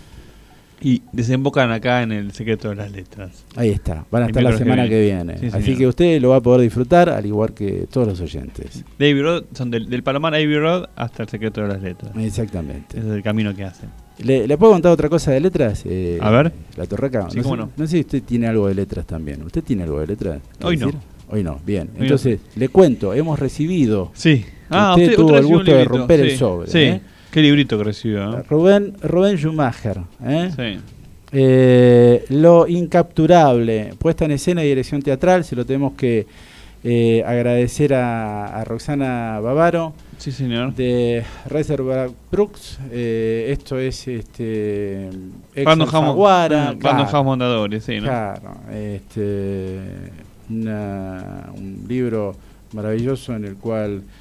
Y desembocan acá en El Secreto de las Letras. Ahí está, van a El estar la miércoles que semana que viene. viene. Sí, Así señor. que usted lo va a poder disfrutar, al igual que todos los oyentes. De Abbey Road, son del, del Palomar a Abbey Road hasta El Secreto de las Letras. Exactamente. Ese es el camino que hacen. ¿Le, ¿Le puedo contar otra cosa de letras? Eh, A ver. La Torraca. Sí, no, cómo sé, no. no sé si usted tiene algo de letras también. ¿Usted tiene algo de letras? que Hoy no. decir? Hoy no, bien. Hoy Entonces, le cuento, hemos recibido. Sí. Ah, usted, usted- tuvo usted el recibió un gusto de librito. romper el Sí, sobre. sí. ¿eh? Qué librito que recibió. ¿eh? Rubén, Rubén Schumacher. ¿eh? Sí. Eh, Lo incapturable, puesta en escena y dirección teatral, se lo tenemos que eh, agradecer a, a Roxana Bavaro. Sí, señor. De Reservoir Brooks. Eh, esto es este ex Random House Alfaguara, Random claro, House Mondadori, sí, ¿no? claro, este, una- un libro maravilloso en el cual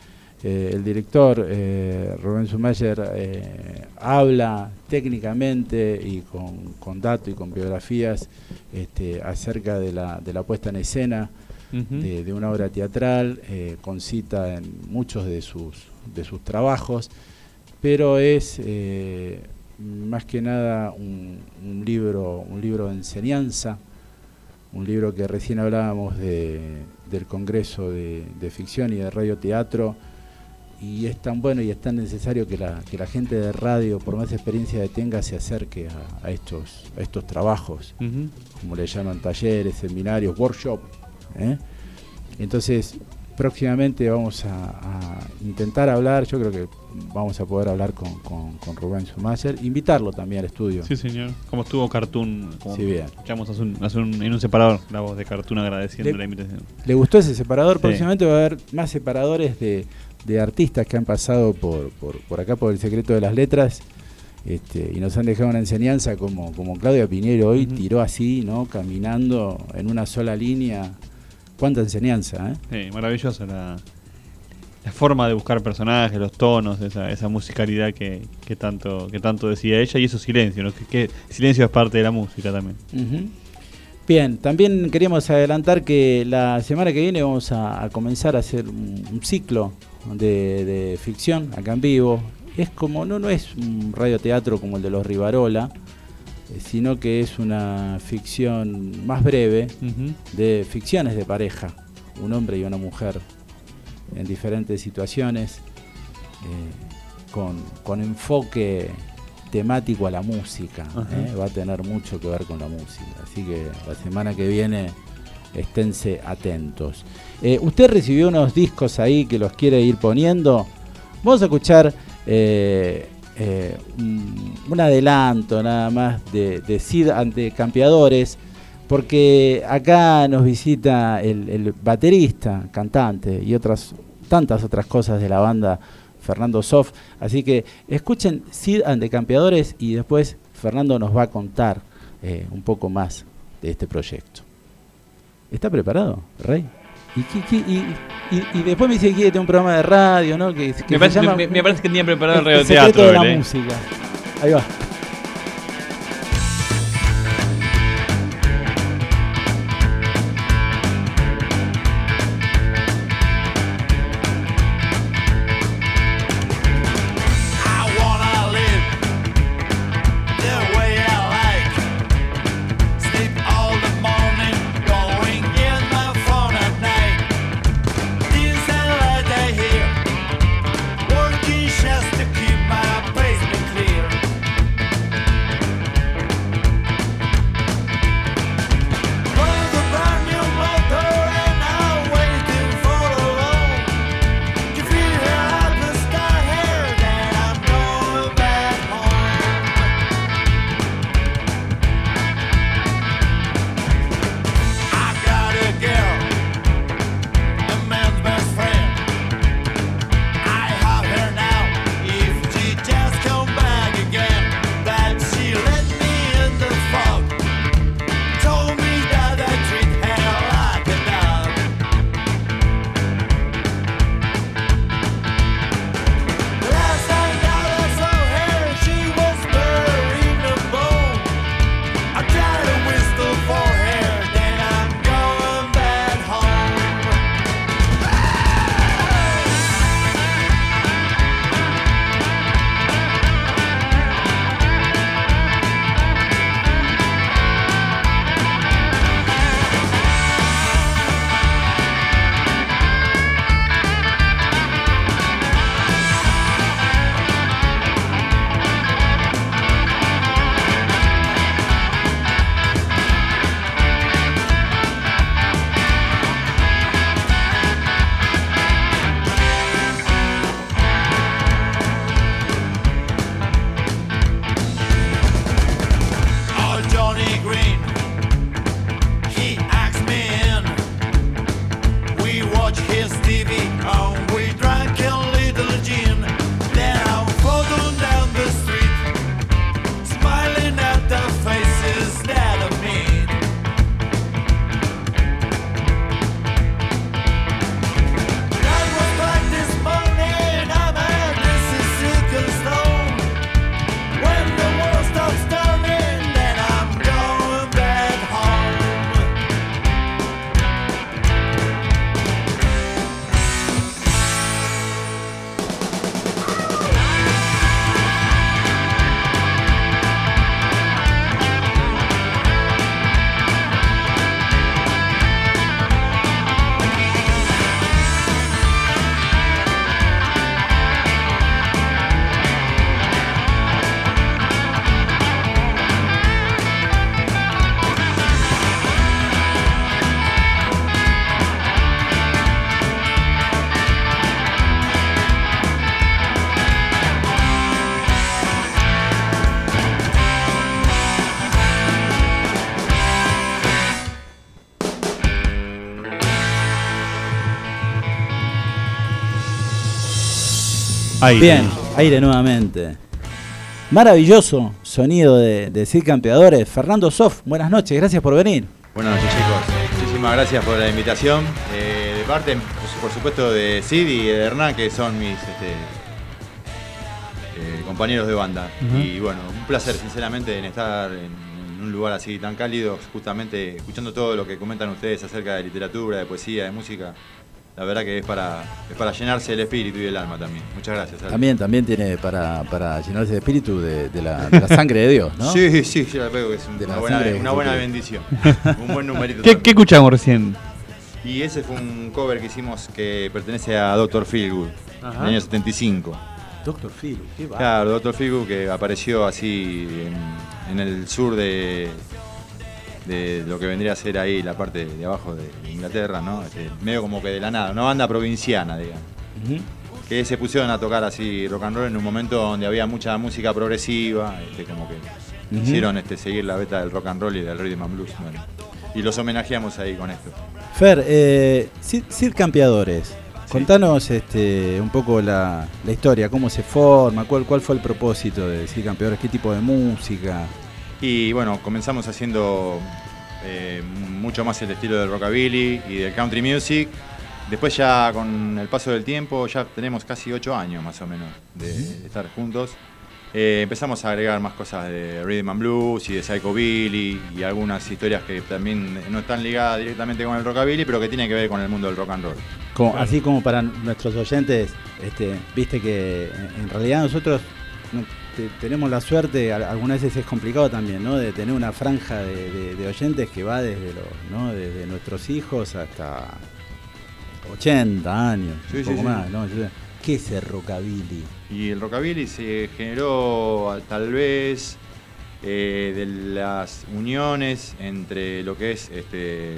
eh, el director eh, Rubén Schumacher eh, habla técnicamente y con, con datos y con biografías este, acerca de la, de la puesta en escena uh-huh. de, de una obra teatral, eh, con cita en muchos de sus, de sus trabajos, pero es eh, más que nada un, un libro, un libro de enseñanza, un libro que recién hablábamos de, del Congreso de, de Ficción y de Radioteatro, y es tan bueno y es tan necesario que la, que la gente de radio, por más experiencia que tenga, se acerque a, a, estos, a estos trabajos, uh-huh. como le llaman, talleres, seminarios, workshop. ¿eh? Entonces, próximamente vamos a, a intentar hablar, yo creo que vamos a poder hablar con, con, con Rubén Schumacher, invitarlo también al estudio. Sí, señor. Como estuvo Cartoon, como sí, bien. escuchamos hace un, hace un, en un separador la voz de Cartoon agradeciendo le, la invitación. ¿Le gustó ese separador? Sí. Próximamente va a haber más separadores de, de artistas que han pasado por, por, por acá, por el Secreto de las Letras, este, y nos han dejado una enseñanza, como, como Claudia Piñeiro hoy uh-huh. tiró así, ¿no? Caminando en una sola línea. Cuánta enseñanza, ¿eh? Sí, maravillosa la, la forma de buscar personajes, los tonos, esa, esa musicalidad que, que tanto que tanto decía ella, y esos silencios, ¿no? que, que silencio es parte de la música también. Uh-huh. Bien, también queríamos adelantar que la semana que viene vamos a, a comenzar a hacer un, un ciclo de, de ficción acá en vivo. Es como, no, no es un radioteatro como el de los Rivarola, sino que es una ficción más breve, uh-huh. de ficciones de pareja, un hombre y una mujer en diferentes situaciones, eh, con, con enfoque temático a la música. Uh-huh. eh, va a tener mucho que ver con la música, así que la semana que viene esténse atentos. Eh, usted recibió unos discos ahí que los quiere ir poniendo. Vamos a escuchar eh, Eh, un, un adelanto nada más de, de Cid ante Campeadores, porque acá nos visita el, el baterista, cantante y otras tantas otras cosas de la banda, Fernando Sof, así que escuchen Cid ante Campeadores y después Fernando nos va a contar eh, un poco más de este proyecto. ¿Está preparado, Rey? Y, y, y, y, y después me dice que quiere tener un programa de radio, ¿no? Que, que me, parece, llama, me, me parece que tenía preparado el, el radioteatro. secreto de la ¿eh? música. Ahí va. Just to keep my basement clear. Aire. Bien, aire nuevamente. Maravilloso sonido de, de Cid Campeadores. Fernando Sof, buenas noches, gracias por venir. Buenas noches, chicos. Muchísimas gracias por la invitación. Eh, de parte, pues, por supuesto, de Cid y de Hernán, que son mis este, eh, compañeros de banda. Uh-huh. Y bueno, un placer, sinceramente, en estar en, en un lugar así tan cálido, justamente escuchando todo lo que comentan ustedes acerca de literatura, de poesía, de música. La verdad que es para, es para llenarse el espíritu y el alma también. Muchas gracias. Ale. También, también tiene para, para llenarse de espíritu de, de, la, de la sangre de Dios, ¿no? Sí, sí, ya veo que es un, de una, la buena, sangre, una buena bendición. Un buen numerito. ¿Qué, ¿Qué escuchamos recién? Y ese fue un cover que hicimos que pertenece a doctor Feelgood, en el año setenta y cinco. doctor Feelgood, qué va. Claro, doctor Feelgood, que apareció así en, en el sur de... de lo que vendría a ser ahí la parte de abajo de Inglaterra, ¿no? Este, medio como que de la nada, una banda provinciana, digamos. Uh-huh. Que se pusieron a tocar así rock and roll en un momento donde había mucha música progresiva, este, como que uh-huh. hicieron este, seguir la beta del rock and roll y del rhythm and blues. Bueno, y los homenajeamos ahí con esto. Fer, eh, Cid, Cid Campeadores, sí. Contanos este, un poco la, la historia, cómo se forma, cuál, cuál fue el propósito de Cid Campeadores, qué tipo de música. Y bueno, comenzamos haciendo eh, mucho más el estilo del rockabilly y del country music. Después ya con el paso del tiempo, ya tenemos casi ocho años más o menos de, de estar juntos. Eh, empezamos a agregar más cosas de rhythm and blues y de psychobilly y algunas historias que también no están ligadas directamente con el rockabilly, pero que tienen que ver con el mundo del rock and roll. Como, claro. Así como para nuestros oyentes, este, viste que en realidad nosotros... No, tenemos la suerte, algunas veces es complicado también, ¿no? De tener una franja de, de, de oyentes que va desde los, ¿no? Desde nuestros hijos hasta ochenta años, sí, un poco sí, más, sí. ¿No? ¿Qué es el rockabilly? Y el rockabilly se generó tal vez eh, de las uniones entre lo que es este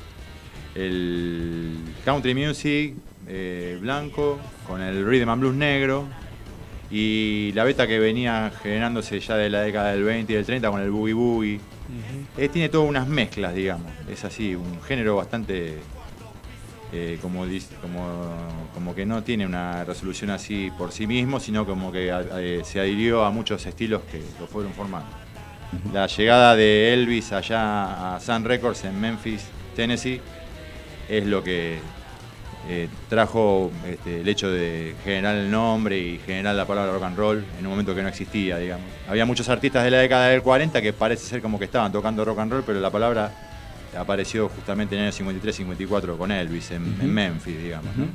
el country music eh, blanco con el rhythm and blues negro. Y la beta que venía generándose ya de la década del veinte y del treinta con el boogie boogie. Uh-huh. eh, tiene todas unas mezclas, digamos. Es así, un género bastante eh, como, como, como que no tiene una resolución así por sí mismo, sino como que eh, se adhirió a muchos estilos que lo fueron formando. Uh-huh. La llegada de Elvis allá a Sun Records en Memphis, Tennessee, es lo que Eh, trajo este, el hecho de generar el nombre y generar la palabra rock and roll en un momento que no existía, digamos. Había muchos artistas de la década del cuarenta que parece ser como que estaban tocando rock and roll, pero la palabra apareció justamente en el año cincuenta y tres cincuenta y cuatro con Elvis en, uh-huh. en Memphis, digamos, ¿no?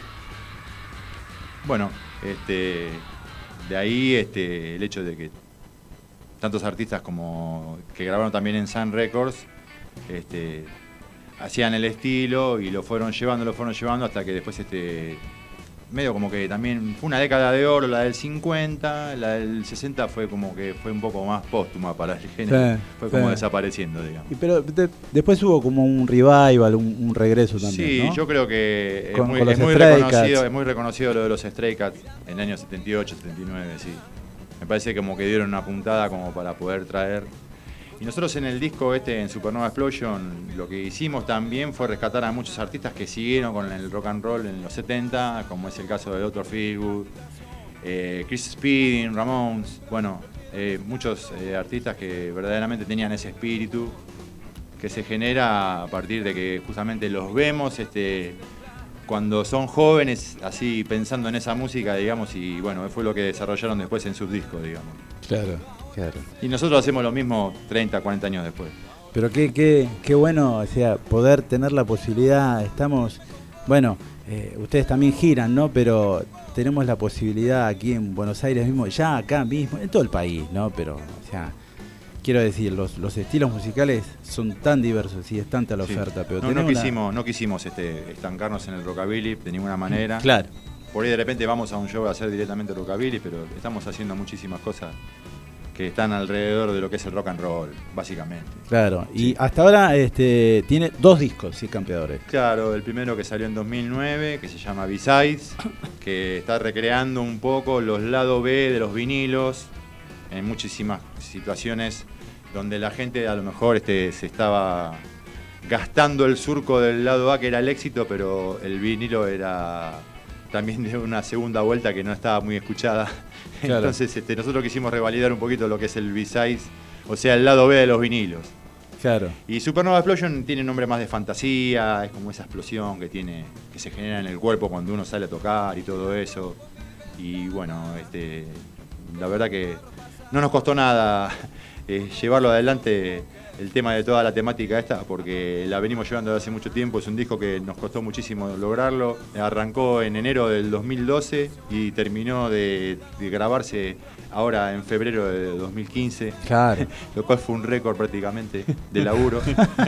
Bueno, este, de ahí este, el hecho de que tantos artistas como que grabaron también en Sun Records este, hacían el estilo y lo fueron llevando, lo fueron llevando hasta que después este medio como que también fue una década de oro la del cincuenta, la del sesenta fue como que fue un poco más póstuma para el género, sí, fue como sí. desapareciendo, digamos. Y pero de, después hubo como un revival, un, un regreso también, sí, ¿no? yo creo que con, es, muy, con es, muy reconocido, es muy reconocido lo de los Stray Cats en el año setenta y ocho, setenta y nueve, sí. Me parece como que dieron una puntada como para poder traer. Y nosotros en el disco este, en Supernova Explosion, lo que hicimos también fue rescatar a muchos artistas que siguieron con el rock and roll en los setenta, como es el caso de doctor Feelgood, eh, Chris Speeding, Ramones, bueno, eh, muchos eh, artistas que verdaderamente tenían ese espíritu que se genera a partir de que justamente los vemos este, cuando son jóvenes, así pensando en esa música, digamos, y bueno, fue lo que desarrollaron después en sus discos, digamos. Claro. Claro. Y nosotros hacemos lo mismo treinta, cuarenta años después. Pero qué, qué, qué bueno, o sea, poder tener la posibilidad, estamos, bueno, eh, ustedes también giran, ¿no? Pero tenemos la posibilidad aquí en Buenos Aires mismo, ya acá mismo, en todo el país, ¿no? Pero, o sea, quiero decir, los, los estilos musicales son tan diversos y es tanta la sí. oferta. Pero no, no quisimos, una... no quisimos este, estancarnos en el rockabilly de ninguna manera. Claro. Por ahí de repente vamos a un show a hacer directamente rockabilly, pero estamos haciendo muchísimas cosas que están alrededor de lo que es el rock and roll, básicamente. Claro, y sí. hasta ahora este, tiene dos discos, sí, Campeadores. Claro, el primero que salió en dos mil nueve, que se llama B-Sides, que está recreando un poco los lados B de los vinilos, en muchísimas situaciones donde la gente a lo mejor este, se estaba gastando el surco del lado A, que era el éxito, pero el vinilo era también de una segunda vuelta que no estaba muy escuchada. Claro. Entonces este, nosotros quisimos revalidar un poquito lo que es el B-Sides, o sea, el lado B de los vinilos. Claro. Y Supernova Explosion tiene un nombre más de fantasía, es como esa explosión que tiene, que se genera en el cuerpo cuando uno sale a tocar y todo eso. Y bueno, este, la verdad que no nos costó nada eh, llevarlo adelante, el tema de toda la temática esta, porque la venimos llevando desde hace mucho tiempo. Es un disco que nos costó muchísimo lograrlo. Arrancó en enero del dos mil doce y terminó de, de grabarse ahora en febrero de dos mil quince. Claro. Lo cual fue un récord prácticamente de laburo,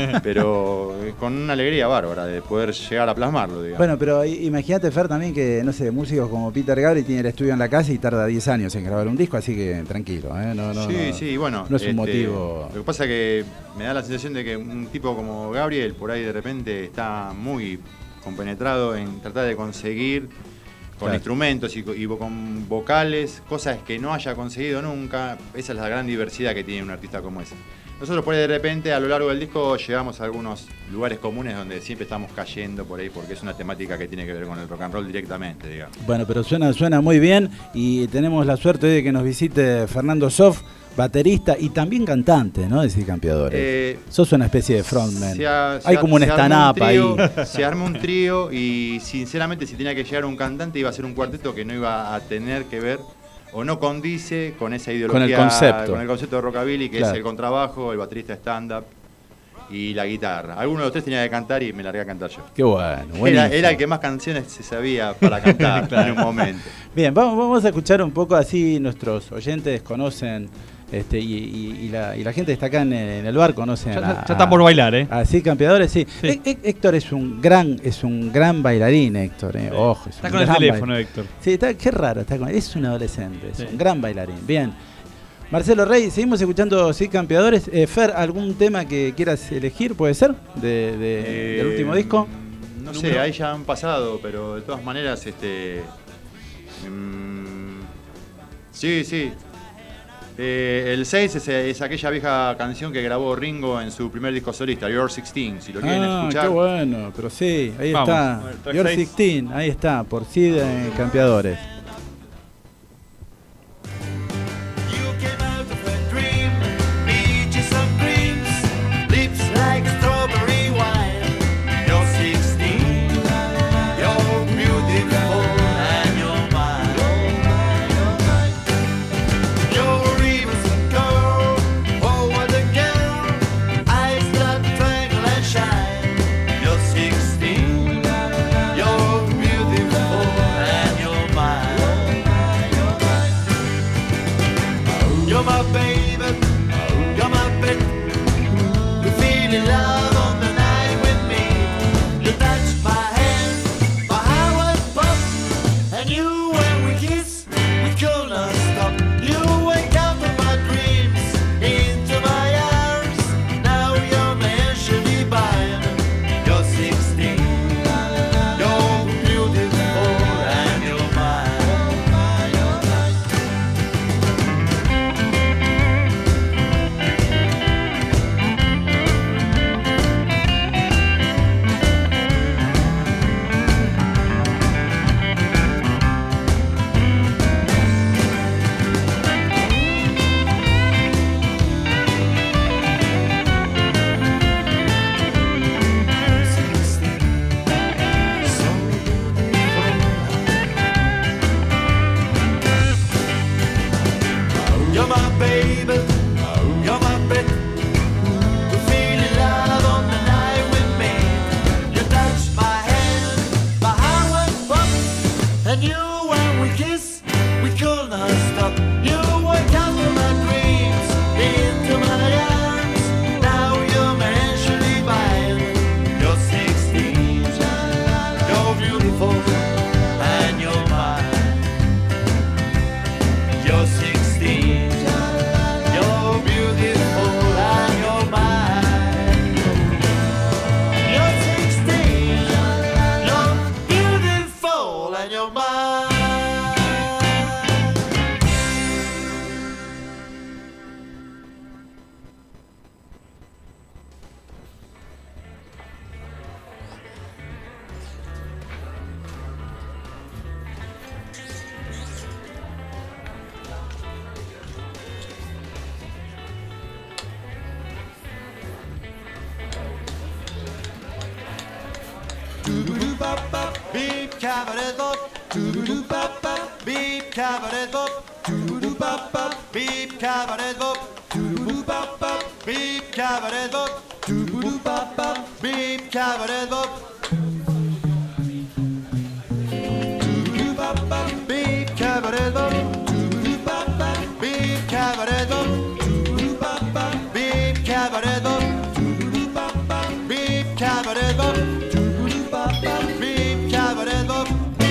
pero con una alegría bárbara de poder llegar a plasmarlo, digamos. Bueno, pero imagínate, Fer, también que, no sé, músicos como Peter Gabriel tiene el estudio en la casa y tarda diez años en grabar un disco, así que tranquilo, ¿eh? No, no, sí, no, sí, bueno. No es un este, motivo. Lo que pasa es que me da la sensación de que un tipo como Gabriel por ahí de repente está muy compenetrado en tratar de conseguir con Claro. instrumentos y, y con vocales, cosas que no haya conseguido nunca. Esa es la gran diversidad que tiene un artista como ese. Nosotros por ahí de repente a lo largo del disco llegamos a algunos lugares comunes donde siempre estamos cayendo por ahí porque es una temática que tiene que ver con el rock and roll directamente, digamos. Bueno, pero suena, suena muy bien y tenemos la suerte de que nos visite Fernando Sof, baterista y también cantante, ¿no? De Sí Campeadores. Eh, Sos una especie de frontman. Se ha- se Hay ha- como un se armó stand-up ahí. trío, Se armó un trío y sinceramente si tenía que llegar un cantante iba a ser un cuarteto que no iba a tener que ver o no condice con esa ideología, Con el concepto. con el concepto de rockabilly que Claro. es el contrabajo, el baterista stand-up y la guitarra. Alguno de los tres tenía que cantar y me largué a cantar yo. Qué bueno, Era, buenísimo. era el que más canciones se sabía para cantar Claro. en un momento. Bien, vamos, vamos a escuchar un poco así nuestros oyentes conocen este, y, y- y la, y la gente que está acá en, en el bar conocen Ya- a, ya están por bailar, ¿eh? a Sí Campeadores, sí. Sí. Hé- Hé- Héctor es un gran es un gran bailarín, Héctor, eh. Sí. Ojo, es Está un con el gran teléfono, bail- Héctor. Sí, está, qué raro, está con, es un adolescente, es Sí. un gran bailarín. Bien. Marcelo Rey, seguimos escuchando Sí Campeadores. Eh, Fer, ¿algún tema que quieras elegir, puede ser? De, de- Eh, ¿Del último disco? No ¿Número? sé, ahí ya han pasado, pero de todas maneras, este. mm, sí, sí. Eh, el seis es, es aquella vieja canción que grabó Ringo en su primer disco solista, Your sixteen, si lo quieren Ah, escuchar. qué bueno, pero sí, ahí Vamos. está. Bueno, track Your seis. dieciséis, ahí está, por Sí de Campeadores. Peaches and creams, lips like strawberry wine. You're sixteen, you're beautiful and you're mine. You're a innocent girl, forward again, eyes that twinkle and shine. You're sixteen, you're beautiful and you're mine. You're my baby. You're my pet. You feel in love on the night with me. You touch my hand, my heart was pop, and you when we kiss, we could not stop. You wake up in my dreams, into my arms. Now you're my angel divine. You're sixteen, you're beautiful and you're mine. Doo-doo-doo-bop-bop, beep, cabaret bop. Doo-doo-doo-bop-bop, beep, cabaret bop. Doo-doo-doo-bop-bop, beep, cabaret bop. Doo-doo-doo-bop-bop, beep, cabaret bop. Doo-doo-doo-bop-bop, beep, cabaret bop. Doo-doo-doo-bop-bop, beep, cabaret bop. Doo-doo-doo-bop-bop, beep, cabaret bop. Doo-doo-doo-bop-bop, beep, cabaret bop. Doo-doo-doo-bop-bop, beep, cabaret bop. Doo-doo-doo-bop-bop, beep, cabaret bop.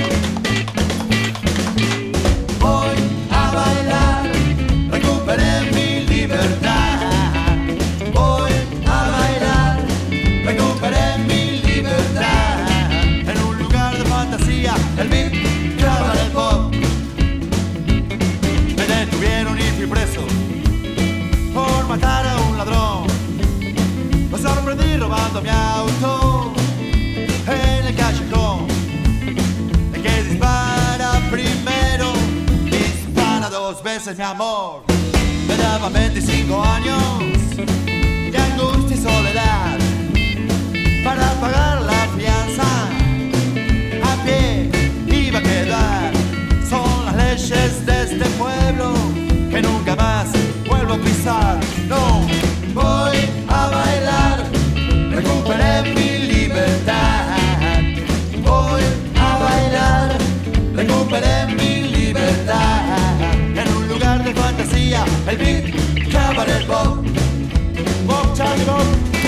Voy a bailar, recuperé mi libertad. Voy a bailar, recuperé mi libertad. En un lugar de fantasía, el beat, cabaret pop. Me detuvieron y fui preso por matar a un ladrón. Me sorprendí robando mi auto en el callejón. El que dispara primero, dispara dos veces, mi amor. Me daban veinticinco años de angustia y soledad para pagar la fianza. A pie iba a quedar. Son las leyes de este pueblo que nunca más vuelvo a pisar. No, voy a bailar, recuperé mi libertad. Voy a bailar, recuperé mi libertad. En un lugar de fantasía, el beat, cabaret pop. Pop, Charlie Pop.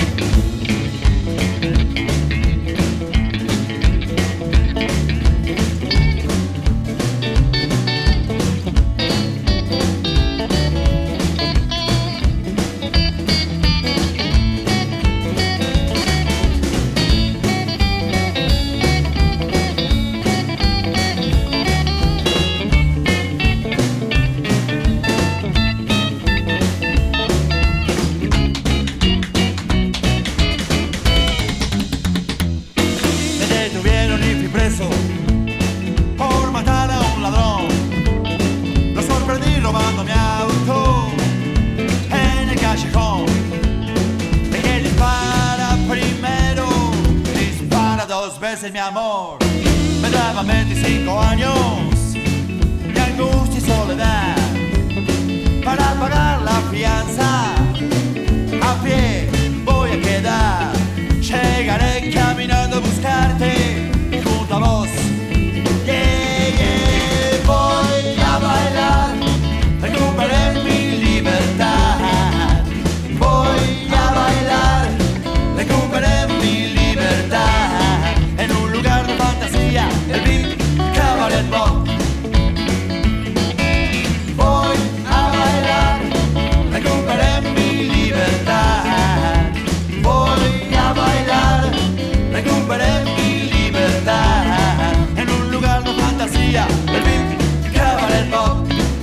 Por matar a un ladrón. Lo sorprendí robando mi auto en el callejón. El que dispara primero, dispara dos veces, mi amor. Me daban veinticinco años de angustia y soledad para pagar la fianza. A pie voy a quedar. Llegaré caminando a buscarte junto a vos. Yeah, yeah. Voy a bailar, recuperé mi libertad. Voy a bailar, recuperé mi libertad. En un lugar de fantasía, el beat, cabaret pop. Voy a bailar, recuperé mi libertad. Voy a bailar, recuperé mi libertad. En un lugar de fantasía, el beat, cabaret pop.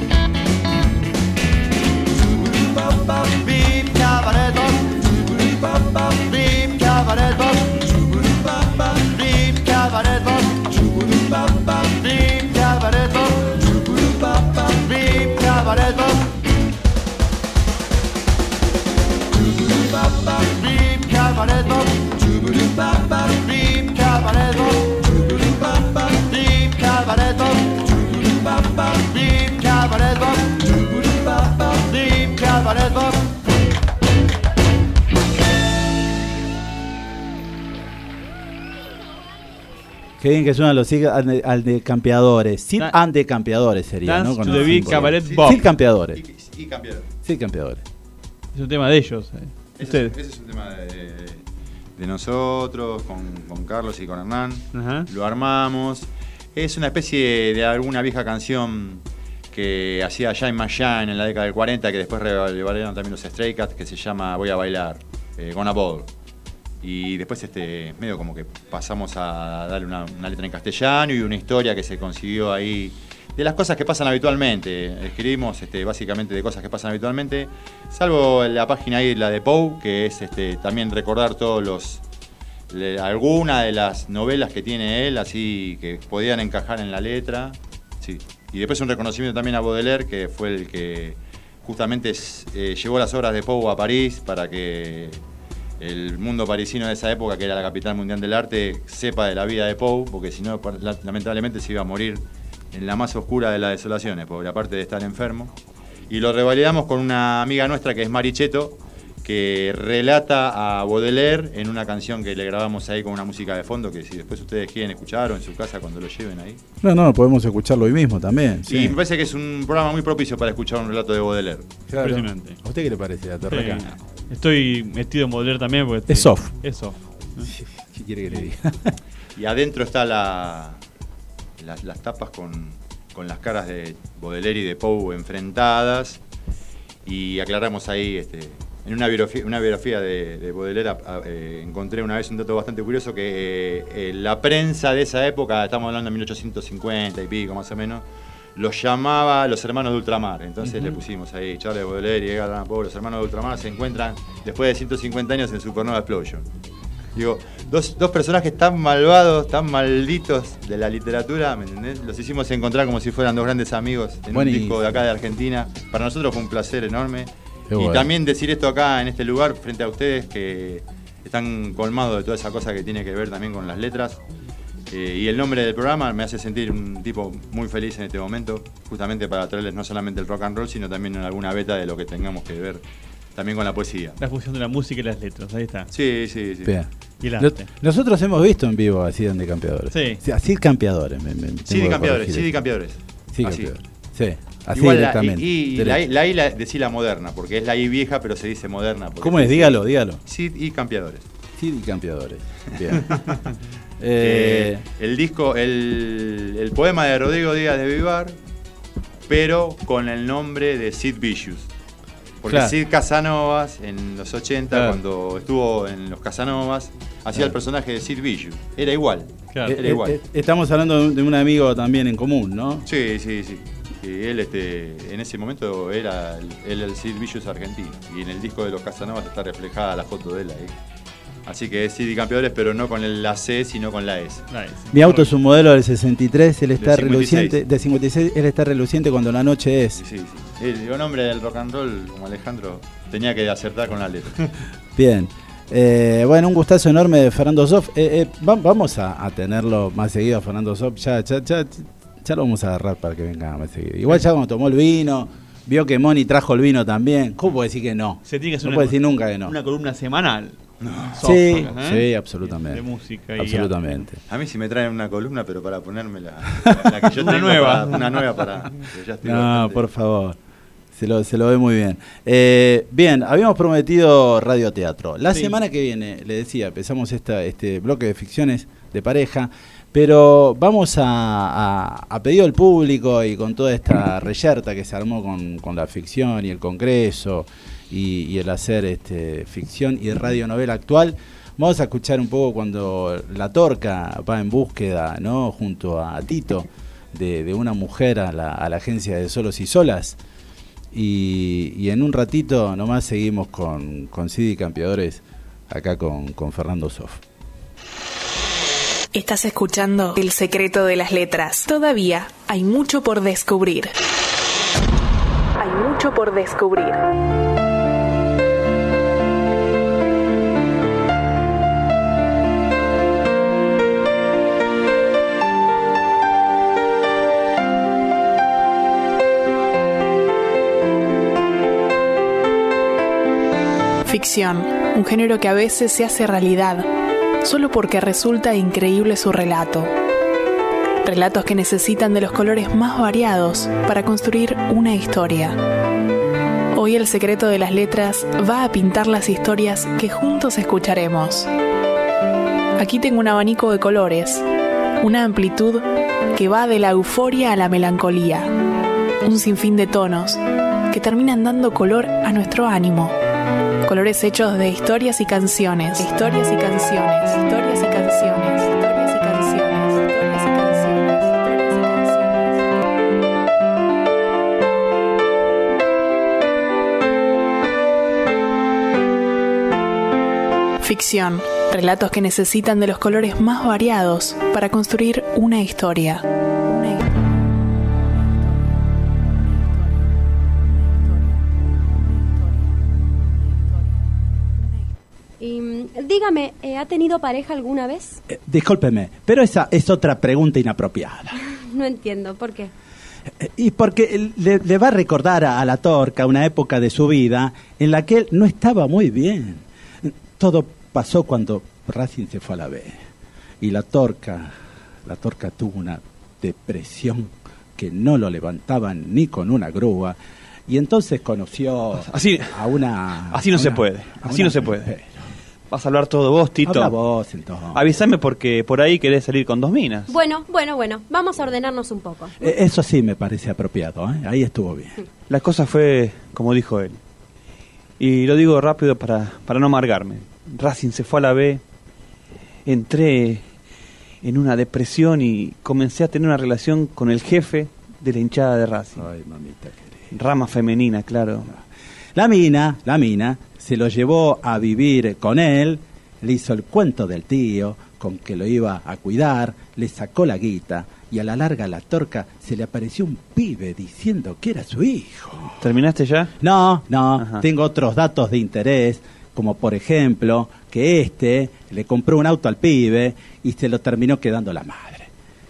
Beep, cabaret pop. Beep, cabaret pop. Beep, cabaret pop. Beep, cabaret pop. Beep, cabaret pop. Beep, cabaret pop. Beep, cabaret pop. Beep, cabaret pop. Beep, cabaret pop. Beep, cabaret pop. Qué bien que suenan los Sid and- and the Campeadores. Sid Da- and the Campeadores sería, Dance ¿no? Con to el the beat, símbolo. Cabaret Bob. Sid Campeadores. Y, y campeador. Sid Campeadores. Es un tema de ellos. eh. Ese, Ustedes. ese es un tema de, de nosotros, con, con Carlos y con Hernán. Ajá. Lo armamos. Es una especie de alguna vieja canción que hacía Shine My Shine en la década del cuarenta, que después revalidaron también los Stray Cats, que se llama Voy a bailar, eh, Gonna Ball. Y después este medio como que pasamos a darle una, una letra en castellano y una historia que se consiguió ahí de las cosas que pasan habitualmente. Escribimos este, básicamente de cosas que pasan habitualmente, salvo la página ahí, la de Poe, que es este, también recordar todos los le, alguna de las novelas que tiene él, así que podían encajar en la letra. Sí. Y después un reconocimiento también a Baudelaire, que fue el que justamente eh, llevó las obras de Poe a París para que el mundo parisino de esa época, que era la capital mundial del arte, sepa de la vida de Poe, porque si no, lamentablemente se iba a morir en la más oscura de las desolaciones, porque aparte de estar enfermo. Y lo revalidamos con una amiga nuestra que es Mari Cheto, que relata a Baudelaire en una canción que le grabamos ahí con una música de fondo, que si después ustedes quieren escuchar o en su casa cuando lo lleven ahí. No, no, podemos escucharlo hoy mismo también. Y Sí. me parece que es un programa muy propicio para escuchar un relato de Baudelaire. Claro. Impresionante. ¿A usted qué le parece la torreca? Sí. Estoy metido en Baudelaire también. Porque Es soft. Es soft. ¿Qué quiere que le diga? Y adentro está la, las, las tapas con, con las caras de Baudelaire y de Poe enfrentadas. Y aclaramos ahí, este, en una biografía, una biografía de, de Baudelaire a, a, eh, encontré una vez un dato bastante curioso, que eh, eh, la prensa de esa época, estamos hablando de mil ochocientos cincuenta y pico más o menos, los llamaba los hermanos de ultramar. Entonces Ujú. le pusimos ahí Charles Baudelaire y Edgar Allan Poe, los hermanos de ultramar se encuentran después de ciento cincuenta años en Supernova Explosion. Digo, dos, dos personajes tan malvados, tan malditos de la literatura, ¿me entendés? Los hicimos encontrar como si fueran dos grandes amigos en Buenísimo. un disco de acá de Argentina. Para nosotros fue un placer enorme. Qué y bueno. también decir esto acá en este lugar frente a ustedes, que están colmados de toda esa cosa que tiene que ver también con las letras. Eh, y el nombre del programa me hace sentir un tipo muy feliz en este momento, justamente para traerles no solamente el rock and roll, sino también alguna beta de lo que tengamos que ver también con la poesía. La fusión de la música y las letras, ahí está. Sí, sí, sí. Bien. Y el Nos- arte. Nosotros hemos visto en vivo a Sid de Campeadores. Sí. A Sid Campeadores. Me, me, Sí, tengo de que campeadores, corregir sí, de eso. campeadores. Sí, Así. Campeadores. Sí, así Igual la- directamente. y y la, Derecho. I- la I la decí la moderna, porque es la I vieja, pero se dice moderna. porque ¿Cómo se es? dice Dígalo, dígalo. Sid y campeadores. Sid y Campeadores. Bien. eh, Eh, el disco, el, el poema de Rodrigo Díaz de Vivar, pero con el nombre de Sid Vicious. Porque Claro. Sid Casanovas, en los ochenta, Claro. cuando estuvo en los Casanovas, hacía Claro. el personaje de Sid Vicious. Era igual. Claro. eh, Era eh, igual. eh, estamos hablando de un, de un amigo también en común, ¿no? Sí, sí, sí. Y él este, en ese momento era el, él el Sid Vicious argentino. Y en el disco de los Casanovas está reflejada la foto de él ahí. Así que es Sid y Campeadores, pero no con el- la C, sino con la S. Nice. Mi auto es un modelo del sesenta y tres, él está Del cincuenta y seis. reluciente, de cincuenta y seis, él está reluciente cuando la noche es. Sí, sí. El, un hombre del rock and roll como Alejandro tenía que acertar con la letra. Bien. Eh, bueno, un gustazo enorme de Fernando Sof. Eh, eh, va- vamos a, a tenerlo más seguido a Fernando Sof. Ya, ya, ya, ya lo vamos a agarrar para que venga más seguido. Igual ya cuando tomó el vino, vio que Moni trajo el vino también. ¿Cómo puede decir que no? Se tiene que hacer No una, puede decir nunca que no. una columna semanal. Sí, Soft, sí, ¿eh? absolutamente. De música y Absolutamente. A mí si me traen una columna, pero para ponerme la, la, la que yo Una tengo, nueva. para- una nueva para... que ya estoy No, bastante- por favor. Se lo, se lo ve muy bien. Eh, bien, habíamos prometido radioteatro. La Sí. semana que viene, le decía, empezamos esta, este bloque de ficciones de pareja, pero vamos a, a, a pedido del público y con toda esta reyerta que se armó con, con la ficción y el congreso y, y el hacer este, ficción y radionovela actual, vamos a escuchar un poco cuando La Torca va en búsqueda, ¿no?, junto a Tito, de, de una mujer a la, a la agencia de Solos y Solas. Y, y en un ratito nomás seguimos con, con Sid y Campeadores, acá con, con Fernando Sof. Estás escuchando El secreto de las letras. Todavía hay mucho por descubrir. Hay mucho por descubrir. Ficción, un género que a veces se hace realidad, solo porque resulta increíble su relato. Relatos que necesitan de los colores más variados para construir una historia. Hoy El secreto de las letras va a pintar las historias que juntos escucharemos. Aquí tengo un abanico de colores, una amplitud que va de la euforia a la melancolía, un sinfín de tonos que terminan dando color a nuestro ánimo. Colores hechos de historias y canciones, historias y canciones, historias y canciones, historias y canciones, historias y canciones, historias y canciones. Ficción, relatos que necesitan de los colores más variados para construir una historia. Una historia. Y, mm, dígame, eh, ¿ha tenido pareja alguna vez? Eh, discúlpeme, pero esa es otra pregunta inapropiada. No entiendo, ¿por qué? Eh, y porque le, le va a recordar a, a la Torca una época de su vida en la que él no estaba muy bien. Todo pasó cuando Racing se fue a la B. Y la Torca, la Torca tuvo una depresión que no lo levantaban ni con una grúa. Y entonces conoció así, a una... Así no a se una, puede, así una, no se puede. Vas a hablar todo vos, Tito. Habla vos, entonces. Avísame porque por ahí querés salir con dos minas. Bueno, bueno, bueno, vamos a ordenarnos un poco. Eh, eso sí me parece apropiado, ¿eh? Ahí estuvo bien. La cosa fue como dijo él. Y lo digo rápido para, para no amargarme. Racing se fue a la B, entré en una depresión y comencé a tener una relación con el jefe de la hinchada de Racing. Ay, mamita querida. Rama femenina, claro. La mina, la mina, se lo llevó a vivir con él, le hizo el cuento del tío, con que lo iba a cuidar, le sacó la guita y a la larga a la Torca se le apareció un pibe diciendo que era su hijo. ¿Terminaste ya? No, no, Ajá. Tengo otros datos de interés, como por ejemplo que este le compró un auto al pibe y se lo terminó quedando la madre.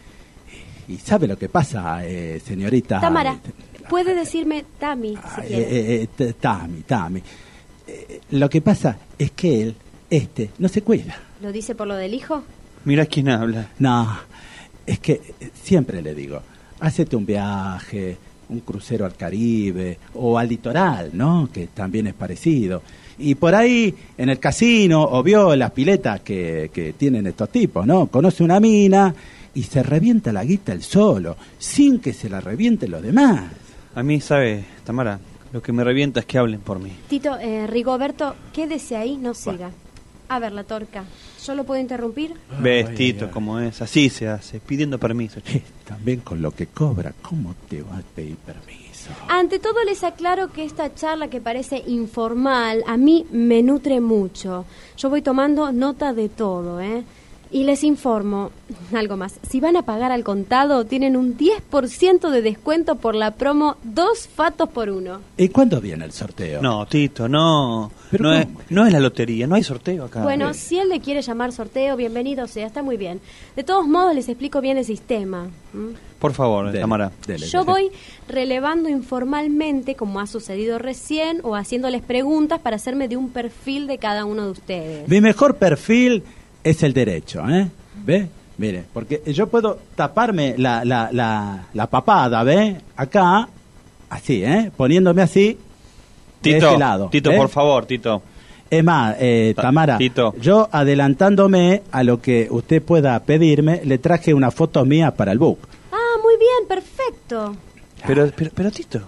¿Y, y sabe lo que pasa, eh, señorita? Tamara, puede decirme Tami, si quiere. Eh, eh, eh, Tami, Tami. Eh, lo que pasa es que él, este, no se cuida. ¿Lo dice por lo del hijo? Mira quién habla. No, es que eh, siempre le digo, hacete un viaje, un crucero al Caribe o al litoral, ¿no? Que también es parecido. Y por ahí, en el casino, o vio las piletas que, que tienen estos tipos, ¿no? Conoce una mina y se revienta la guita él solo, sin que se la revienten los demás. A mí, ¿sabe, Tamara? Lo que me revienta es que hablen por mí. Tito, eh, Rigoberto, quédese ahí, no siga. A ver, la Torca, ¿yo lo puedo interrumpir? Ves, Tito, cómo es. Así se hace, pidiendo permiso. Eh, también con lo que cobra, ¿cómo te va a pedir permiso? Ante todo les aclaro que esta charla que parece informal a mí me nutre mucho. Yo voy tomando nota de todo, ¿eh? Y les informo, algo más, si van a pagar al contado tienen un diez por ciento de descuento por la promo dos fatos por uno. ¿Y cuándo viene el sorteo? No, Tito, no. ¿Pero no, es, cómo? no es la lotería, no hay sorteo acá. Bueno, si él le quiere llamar sorteo, bienvenido sea, está muy bien. De todos modos les explico bien el sistema. ¿Mm? Por favor, Dele, Tamara. dele, Yo dele. voy relevando informalmente, como ha sucedido recién, o haciéndoles preguntas para hacerme de un perfil de cada uno de ustedes. Mi mejor perfil es el derecho, ¿eh? ¿Ve? Mire, porque yo puedo taparme la, la, la, la papada, ¿ve? Acá, así, ¿eh? Poniéndome así, de Tito, este lado. Tito, ¿ve? por favor, Tito. Es más, eh, Ta- Tamara, Tito. yo adelantándome a lo que usted pueda pedirme, le traje una foto mía para el book. Ah, muy bien, perfecto. Pero, pero, pero Tito,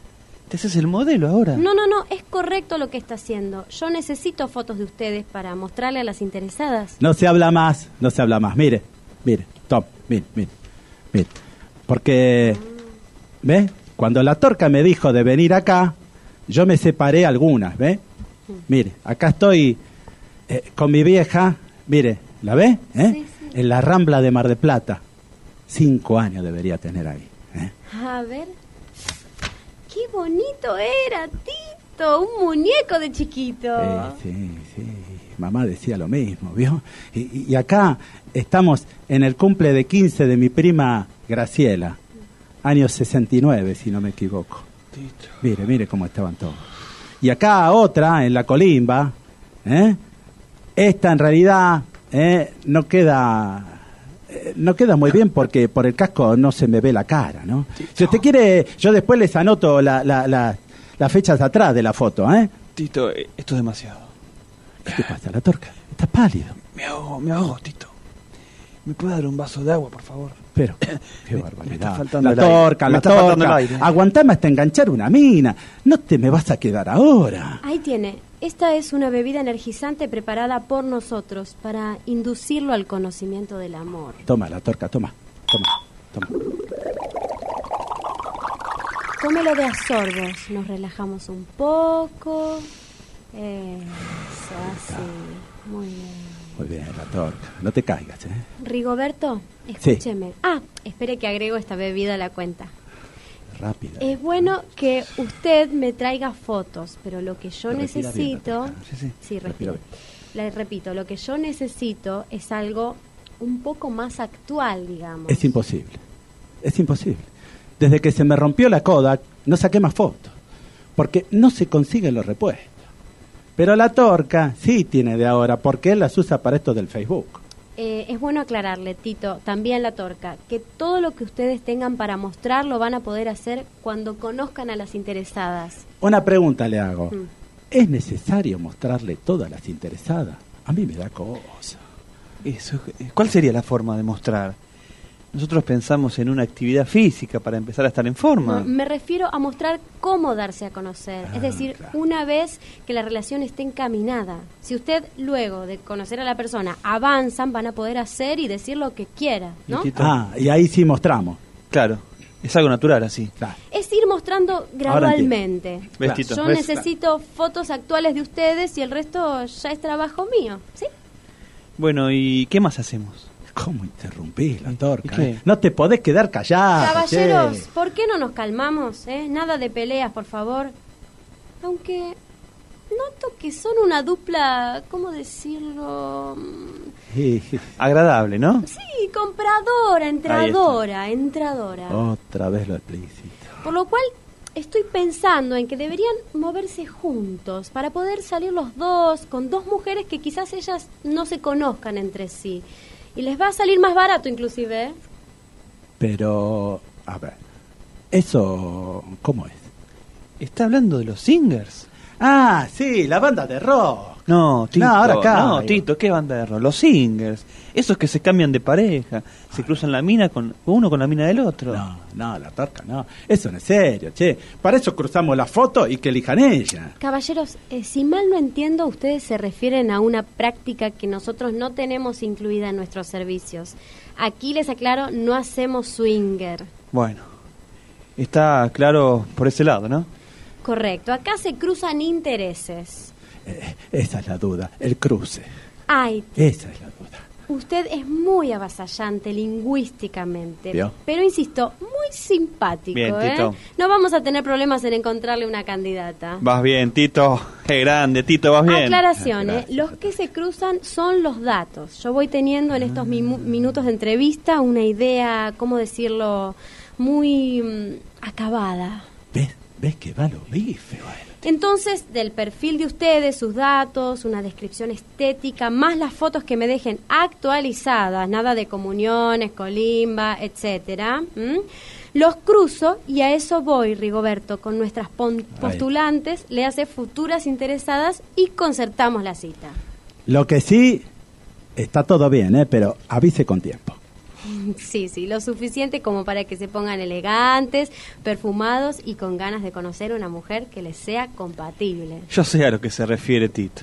te haces el modelo ahora. No, no, no, es correcto lo que está haciendo. Yo necesito fotos de ustedes para mostrarle a las interesadas. No se habla más, no se habla más. Mire, mire, Tom, mire, mire, mire. Porque, ¿ve? Cuando la Torca me dijo de venir acá, yo me separé algunas, ¿ve? Mire, acá estoy eh, con mi vieja, mire, ¿la ve? ¿Eh? Sí, sí. En la Rambla de Mar del Plata. Cinco años debería tener ahí. ¿eh? A ver. ¡Qué bonito era, Tito! Un muñeco de chiquito. Eh, sí, sí, mamá decía lo mismo, ¿vio? Y, y acá estamos en el cumple de quince de mi prima Graciela, año sesenta y nueve, si no me equivoco. Tito. Mire, mire cómo estaban todos. Y acá otra, en la colimba, ¿eh? Esta en realidad eh, no queda... eh, No queda muy bien porque por el casco no se me ve la cara, ¿no? Si usted quiere, yo después les anoto la, la, la, las fechas atrás de la foto, ¿eh? Tito, eh, esto es demasiado. ¿Qué te pasa, la Torca? Estás pálido. Me ahogo, me ahogo, Tito. ¿Me puede dar un vaso de agua, por favor? Pero, qué Me- barbaridad. me está faltando la el aire. Torca, Me la está faltando Torca. el aire. Aguantame hasta enganchar una mina. No te me vas a quedar ahora. Ahí tiene. Esta es una bebida energizante preparada por nosotros para inducirlo al conocimiento del amor. Toma, la Torca, toma. Toma, toma. Tómelo de a sorbos. Nos relajamos un poco. Eso, así. Muy bien. Muy bien, la Torca. No te caigas, ¿eh? Rigoberto, Sí. escúcheme. Ah, espere que agrego esta bebida a la cuenta. Rápida. Es bueno que usted me traiga fotos, pero lo que yo Respira bien, necesito... Natalia. Sí, sí. Sí, Respira respiro. bien. les repito, lo que yo necesito es algo un poco más actual, digamos. Es imposible, es imposible. Desde que se me rompió la Kodak, no saqué más fotos, porque no se consiguen los repuestos. Pero la Torca sí tiene de ahora, porque él las usa para esto del Facebook. Eh, es bueno aclararle, Tito, también la Torca, que todo lo que ustedes tengan para mostrar lo van a poder hacer cuando conozcan a las interesadas. Una pregunta le hago. Mm. ¿Es necesario mostrarle todas las interesadas? A mí me da cosa. Eso, ¿cuál sería la forma de mostrar? Nosotros pensamos en una actividad física para empezar a estar en forma. No, me refiero a mostrar cómo darse a conocer. Ah, es decir, claro. una vez que la relación esté encaminada. Si usted, luego de conocer a la persona, avanzan, van a poder hacer y decir lo que quiera, ¿no? Ah, y ahí sí mostramos. Claro, es algo natural así. Claro. Es ir mostrando gradualmente. ¿Ves, Tito? Yo ¿Ves? necesito fotos actuales de ustedes y el resto ya es trabajo mío, ¿sí? Bueno, ¿y qué más hacemos? ¿Cómo interrumpís la Torca? ¿Qué? eh? No te podés quedar callado. Caballeros, che. ¿por qué no nos calmamos? Eh? Nada de peleas, por favor. Aunque noto que son una dupla, ¿cómo decirlo? Sí, sí. Agradable, ¿no? Sí, compradora, entradora, entradora. Otra vez lo explícito. Por lo cual estoy pensando en que deberían moverse juntos para poder salir los dos con dos mujeres que quizás ellas no se conozcan entre sí. Y les va a salir más barato inclusive, ¿eh? Pero, a ver, ¿eso cómo es? ¿Está hablando de los singers? Ah, sí, la banda de rock. No, Tito, No, ahora acá, no, digo. Tito, ¿qué banda de rock? Los singers, esos que se cambian de pareja, se cruzan la mina con uno con la mina del otro. No, no, la Torca no. Eso no es serio, che. Para eso cruzamos la foto y que elijan ella. Caballeros, eh, si mal no entiendo, ustedes se refieren a una práctica que nosotros no tenemos incluida en nuestros servicios. Aquí les aclaro, no hacemos swinger. Bueno, está claro por ese lado, ¿no? Correcto, acá se cruzan intereses. Eh, esa es la duda, el cruce. Ay, Esa es la duda. usted es muy avasallante lingüísticamente, ¿Vio? pero insisto, muy simpático. Bien, ¿eh? Tito. No vamos a tener problemas en encontrarle una candidata. Vas bien, Tito. Qué grande, Tito, vas bien. Aclaración, ¿eh? Gracias. Los que se cruzan son los datos. Yo voy teniendo en estos mimu- minutos de entrevista una idea, ¿cómo decirlo?, muy mm, acabada. ¿Ves? ¿Ves que va lo bife? Bueno. Entonces, del perfil de ustedes, sus datos, una descripción estética, más las fotos que me dejen actualizadas, nada de comuniones, colimba, etcétera, ¿m? Los cruzo y a eso voy, Rigoberto, con nuestras pon- postulantes, le hace futuras interesadas y concertamos la cita. Lo que sí, está todo bien, ¿eh? Pero avise con tiempo. Sí, sí, lo suficiente como para que se pongan elegantes, perfumados y con ganas de conocer una mujer que les sea compatible. Yo sé a lo que se refiere Tito.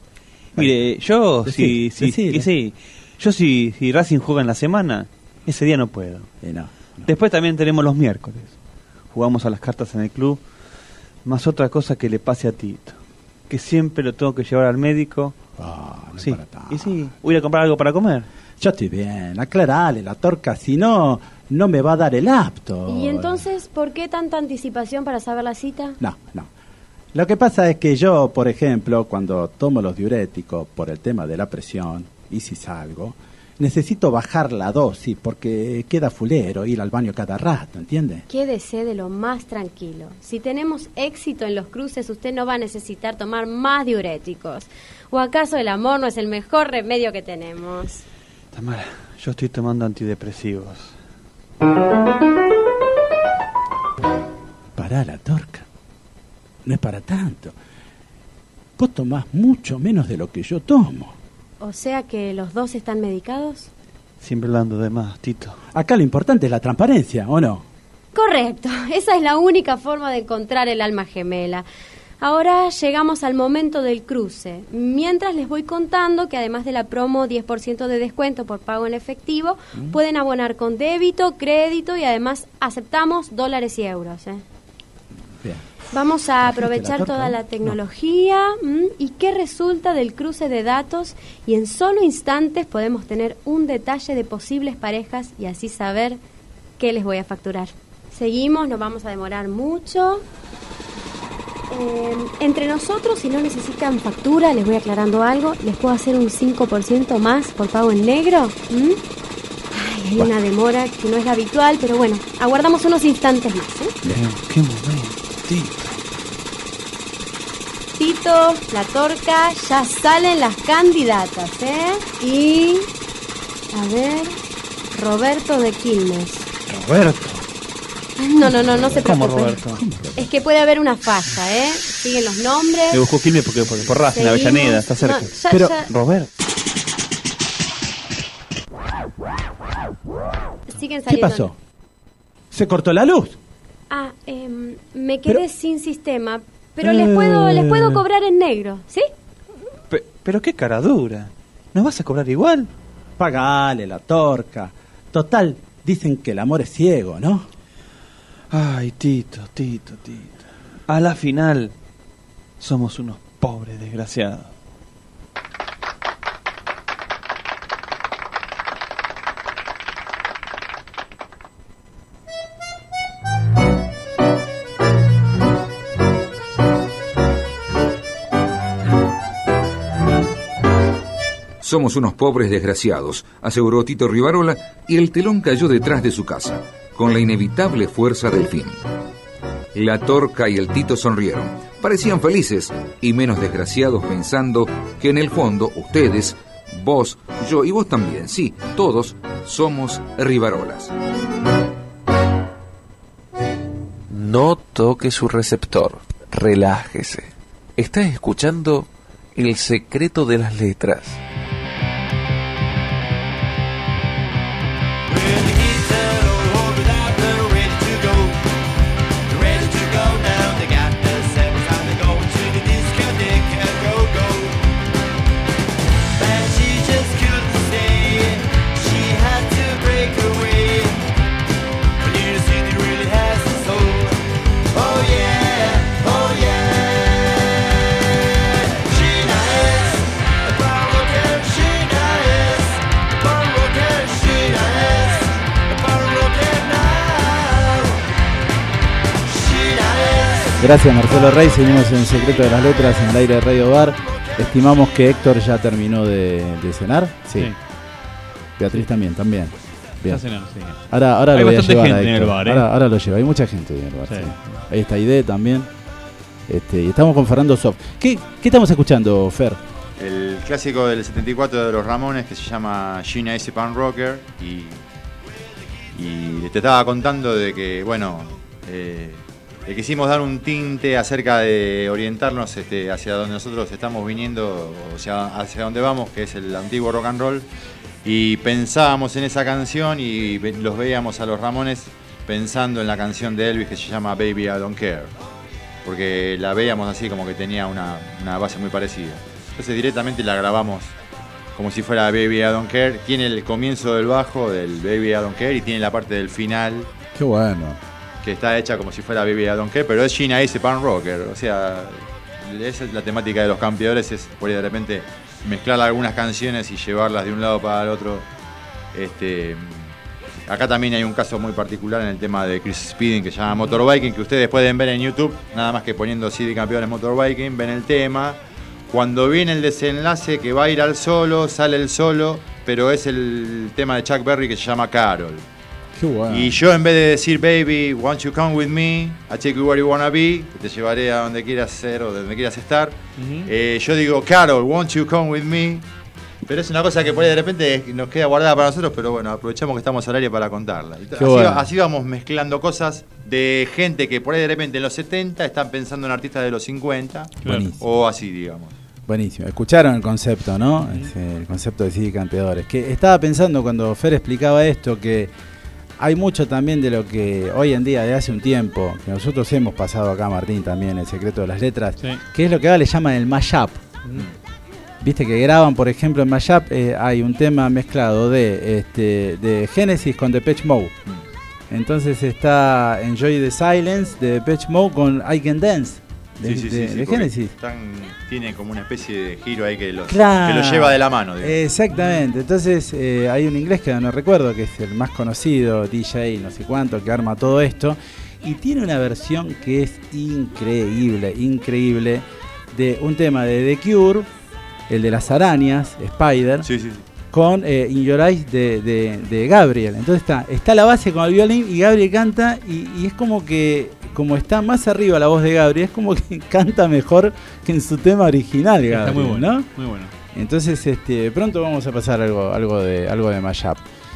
Mire, yo Decí, si, si, decile. que sí, yo si, si Racing juega en la semana, ese día no puedo. Eh, no, no. Después también tenemos los miércoles. Jugamos a las cartas en el club, más otra cosa que le pase a Tito, que siempre lo tengo que llevar al médico. Ah, no es Sí, para tanto. y sí, voy a comprar algo para comer. Yo estoy bien, aclarale la Torca, si no, no me va a dar el apto. ¿Y entonces por qué tanta anticipación para saber la cita? No, no. Lo que pasa es que yo, por ejemplo, cuando tomo los diuréticos por el tema de la presión, y si salgo, necesito bajar la dosis porque queda fulero ir al baño cada rato, ¿entiende? Quédese de lo más tranquilo. Si tenemos éxito en los cruces, usted no va a necesitar tomar más diuréticos. ¿O acaso el amor no es el mejor remedio que tenemos? Tamara, yo estoy tomando antidepresivos. Pará la Torca. No es para tanto. Vos tomás mucho menos de lo que yo tomo. O sea que los dos están medicados. Siempre hablando de más, Tito. Acá lo importante es la transparencia, ¿o no? Correcto, esa es la única forma de encontrar el alma gemela. Ahora llegamos al momento del cruce. Mientras les voy contando que además de la promo diez por ciento de descuento por pago en efectivo, mm. pueden abonar con débito, crédito y además aceptamos dólares y euros. ¿eh? Bien. Vamos a aprovechar la torta, toda ¿no? la tecnología mm, y qué resulta del cruce de datos y en solo instantes podemos tener un detalle de posibles parejas y así saber qué les voy a facturar. Seguimos, no vamos a demorar mucho. Eh, entre nosotros, si no necesitan factura, les voy aclarando algo. ¿Les puedo hacer un cinco por ciento más por pago en negro? ¿Mm? Ay, hay una demora que no es la habitual, pero bueno, aguardamos unos instantes más, ¿eh? ¿Qué momento? Tito, la torca, ya salen las candidatas, ¿eh? Y... a ver... Roberto de Quilmes. Roberto. No, no, no, no se ¿Cómo preocupen. Roberto? Es que puede haber una falla, ¿eh? Siguen los nombres. Le buscó Quilmes porque, porque por Racing, la Seguimos. Avellaneda, está cerca. No, ya- Pero, ya- Roberto. Siguen ¿Qué saliendo. pasó? ¿Se cortó la luz? Ah, em, me quedé Pero- sin sistema, pero les puedo les puedo cobrar en negro, ¿sí? Pe- pero qué cara dura. ¿No vas a cobrar igual? Pagale la torca. Total, dicen que el amor es ciego, ¿no? Ay, Tito, Tito, Tito. A la final, somos unos pobres desgraciados. Somos unos pobres desgraciados, aseguró Tito Rivarola, y el telón cayó detrás de su casa, con la inevitable fuerza del fin. La torca y el Tito sonrieron, parecían felices y menos desgraciados, pensando que en el fondo ustedes, vos, yo y vos también, sí, todos somos Rivarolas. No toque su receptor, relájese. Está escuchando El secreto de las letras. Gracias Marcelo Rey, seguimos en El secreto de las letras en el aire de Radio Bar. Estimamos que Héctor ya terminó de, de cenar. Sí. Sí. Beatriz también, también. Bien. Está cenando, sí. Ahora, ahora Hay lo voy a bastante llevar a gente en Héctor. el bar, ¿eh? ahora, ahora lo llevo, hay mucha gente en el bar. Sí. Sí. Ahí está Ide también. Este, y estamos con Fernando Soft. ¿Qué, ¿Qué estamos escuchando, Fer? El clásico del setenta y cuatro de los Ramones que se llama Gina Easy Pan Rocker. Y, y te estaba contando de que, bueno, eh, le quisimos dar un tinte acerca de orientarnos este, hacia donde nosotros estamos viniendo, o sea, hacia donde vamos, que es el antiguo rock and roll. Y pensábamos en esa canción y ve- los veíamos a los Ramones pensando en la canción de Elvis que se llama Baby I Don't Care. Porque la veíamos así como que tenía una, una base muy parecida. Entonces directamente la grabamos como si fuera Baby I Don't Care. Tiene el comienzo del bajo del Baby I Don't Care y tiene la parte del final Qué bueno. que está hecha como si fuera Baby I Don't Care, pero es Gina Ace Pan Rocker. O sea, esa es la temática de los campeadores, es por ahí de repente mezclar algunas canciones y llevarlas de un lado para el otro. Este, acá también hay un caso muy particular en el tema de Chris Speeding que se llama Motorbiking, que ustedes pueden ver en YouTube, nada más que poniendo C D Campeones Motorbiking, ven el tema. Cuando viene el desenlace que va a ir al solo, sale el solo, pero es el tema de Chuck Berry que se llama Carol. Qué bueno. Y yo en vez de decir baby, won't you come with me, I take you where you wanna be, que te llevaré a donde quieras ser o donde quieras estar, Ujú. eh, yo digo Carol, won't you come with me, pero es una cosa que por ahí de repente nos queda guardada para nosotros, pero bueno, aprovechamos que estamos al aire para contarla. Y así, bueno. así vamos mezclando cosas de gente que por ahí de repente en los setenta están pensando en artistas de los cincuenta, Buenísimo. o así digamos. Buenísimo. Escucharon el concepto, ¿no? Ese, el concepto de C D Campeadores. Que estaba pensando cuando Fer explicaba esto que hay mucho también de lo que hoy en día, de hace un tiempo, que nosotros hemos pasado acá, Martín, también, El secreto de las letras, Sí. que es lo que ahora le llaman el mashup. Viste que graban, por ejemplo, en mashup eh, hay un tema mezclado de este de Genesis con Depeche Mode. Entonces está Enjoy the Silence de Depeche Mode con I Can Dance de, Sí, sí, sí, de- sí, de porque Genesis. están- tiene como una especie de giro ahí que los, Claro. que los lleva de la mano. digamos. Exactamente. Entonces eh, hay un inglés que no recuerdo, que es el más conocido, D J, no sé cuánto, que arma todo esto. y tiene una versión que es increíble, increíble, de un tema de The Cure, el de las arañas, Spider, sí, sí, sí. con eh, In Your Eyes de, de, de Gabriel. Entonces está, está la base con el violín y Gabriel canta y, y es como que, como está más arriba la voz de Gabriel, es como que canta mejor que en su tema original, Gabriel, está muy bueno, ¿no? Muy bueno. Entonces, este, pronto vamos a pasar algo, algo de, algo de mashup.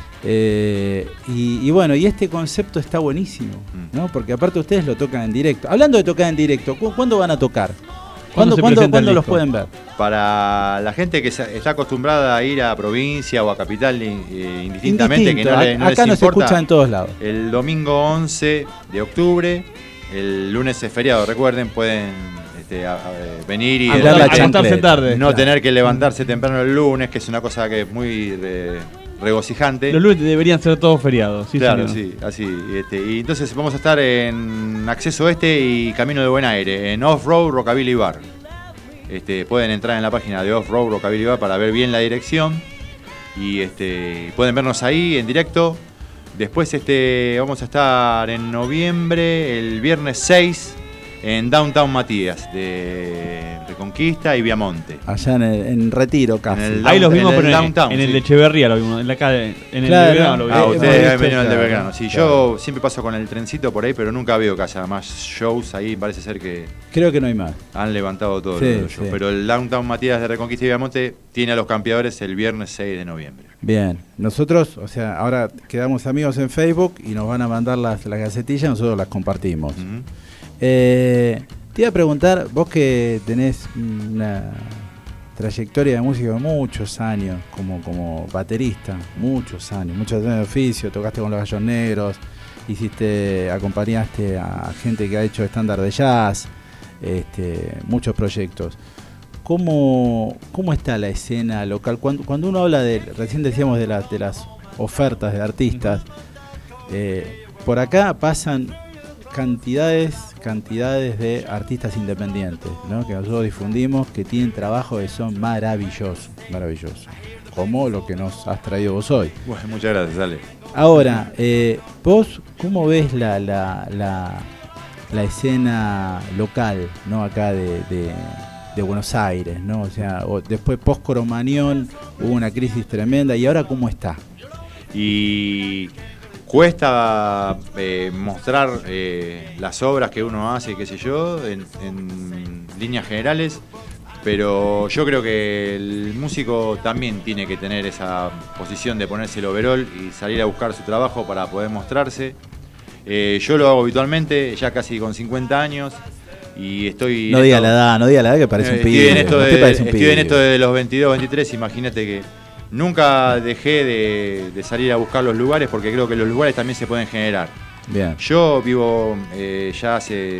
Eh, y, y bueno, y este concepto está buenísimo, ¿no? Porque aparte ustedes lo tocan en directo. Hablando de tocar en directo, ¿cu- ¿cuándo van a tocar? ¿Cuándo, ¿cuándo, ¿cuándo los pueden ver? Para la gente que se- está acostumbrada a ir a provincia o a capital eh, indistintamente, Indistinto, que no, le, no acá les no se importa, escucha en todos lados. El domingo once de octubre, el lunes es feriado, recuerden, pueden este, a- a- venir y Hablar la eh, chancleta. tarde. no Claro. tener que levantarse temprano el lunes, que es una cosa que es muy re- regocijante. Los lunes deberían ser todos feriados, sí, Claro, señor. sí, así. Y, este, y entonces vamos a estar en Acceso Este y Camino de Buen Aire, en Off-Road Rockabilly Bar. Este, pueden entrar en la página de Off-Road Rockabilly Bar para ver bien la dirección. Y este, pueden vernos ahí en directo. Después este, vamos a estar en noviembre, el viernes seis, en Downtown Matías, de Reconquista y Viamonte. Allá en, el, en Retiro casi. En el Ahí los en vimos, el pero en, downtown, en el sí. de Echeverría lo vimos, en la calle, en el Claro, de Belgrano lo eh, Ah, vimos. ustedes hemos han venido al de claro, Belgrano. Sí, claro. yo siempre paso con el trencito por ahí, pero nunca veo que haya más shows ahí. Parece ser que Creo que no hay más. han levantado todo Sí, los shows. sí. Pero el Downtown Matías de Reconquista y Viamonte tiene a los campeadores el viernes seis de noviembre. Bien, nosotros, o sea, ahora quedamos amigos en Facebook y nos van a mandar las, las gacetillas, nosotros las compartimos. Ujú. Eh, te iba a preguntar, vos que tenés una trayectoria de música de muchos años como, como baterista, muchos años, muchos años de oficio, tocaste con los Gallos Negros, hiciste, acompañaste a gente que ha hecho estándar de jazz, este, muchos proyectos. ¿Cómo, ¿Cómo está la escena local? Cuando, cuando uno habla de, recién decíamos de, las de las ofertas de artistas, eh, por acá pasan cantidades, cantidades de artistas independientes, ¿no? Que nosotros difundimos, que tienen trabajo que son maravillosos, maravillosos, como lo que nos has traído vos hoy. Bueno, muchas gracias, Ale. Ahora, eh, vos, ¿cómo ves la, la, la, la escena local, ¿no? Acá de, de, de Buenos Aires, ¿no? O sea, o después post-Cromañón hubo una crisis tremenda, ¿y ahora cómo está? Y cuesta eh, mostrar eh, las obras que uno hace, qué sé yo, en, en líneas generales, pero yo creo que el músico también tiene que tener esa posición de ponerse el overol y salir a buscar su trabajo para poder mostrarse. Eh, yo lo hago habitualmente, ya casi con cincuenta años, y estoy... No en diga esto- la edad, no diga la edad que parece eh, un estoy pibe. en esto Usted de, parece un estoy pibe. en esto de los veintidós, veintitrés, imagínate que nunca dejé de, de salir a buscar los lugares porque creo que los lugares también se pueden generar. Bien. Yo vivo eh, ya hace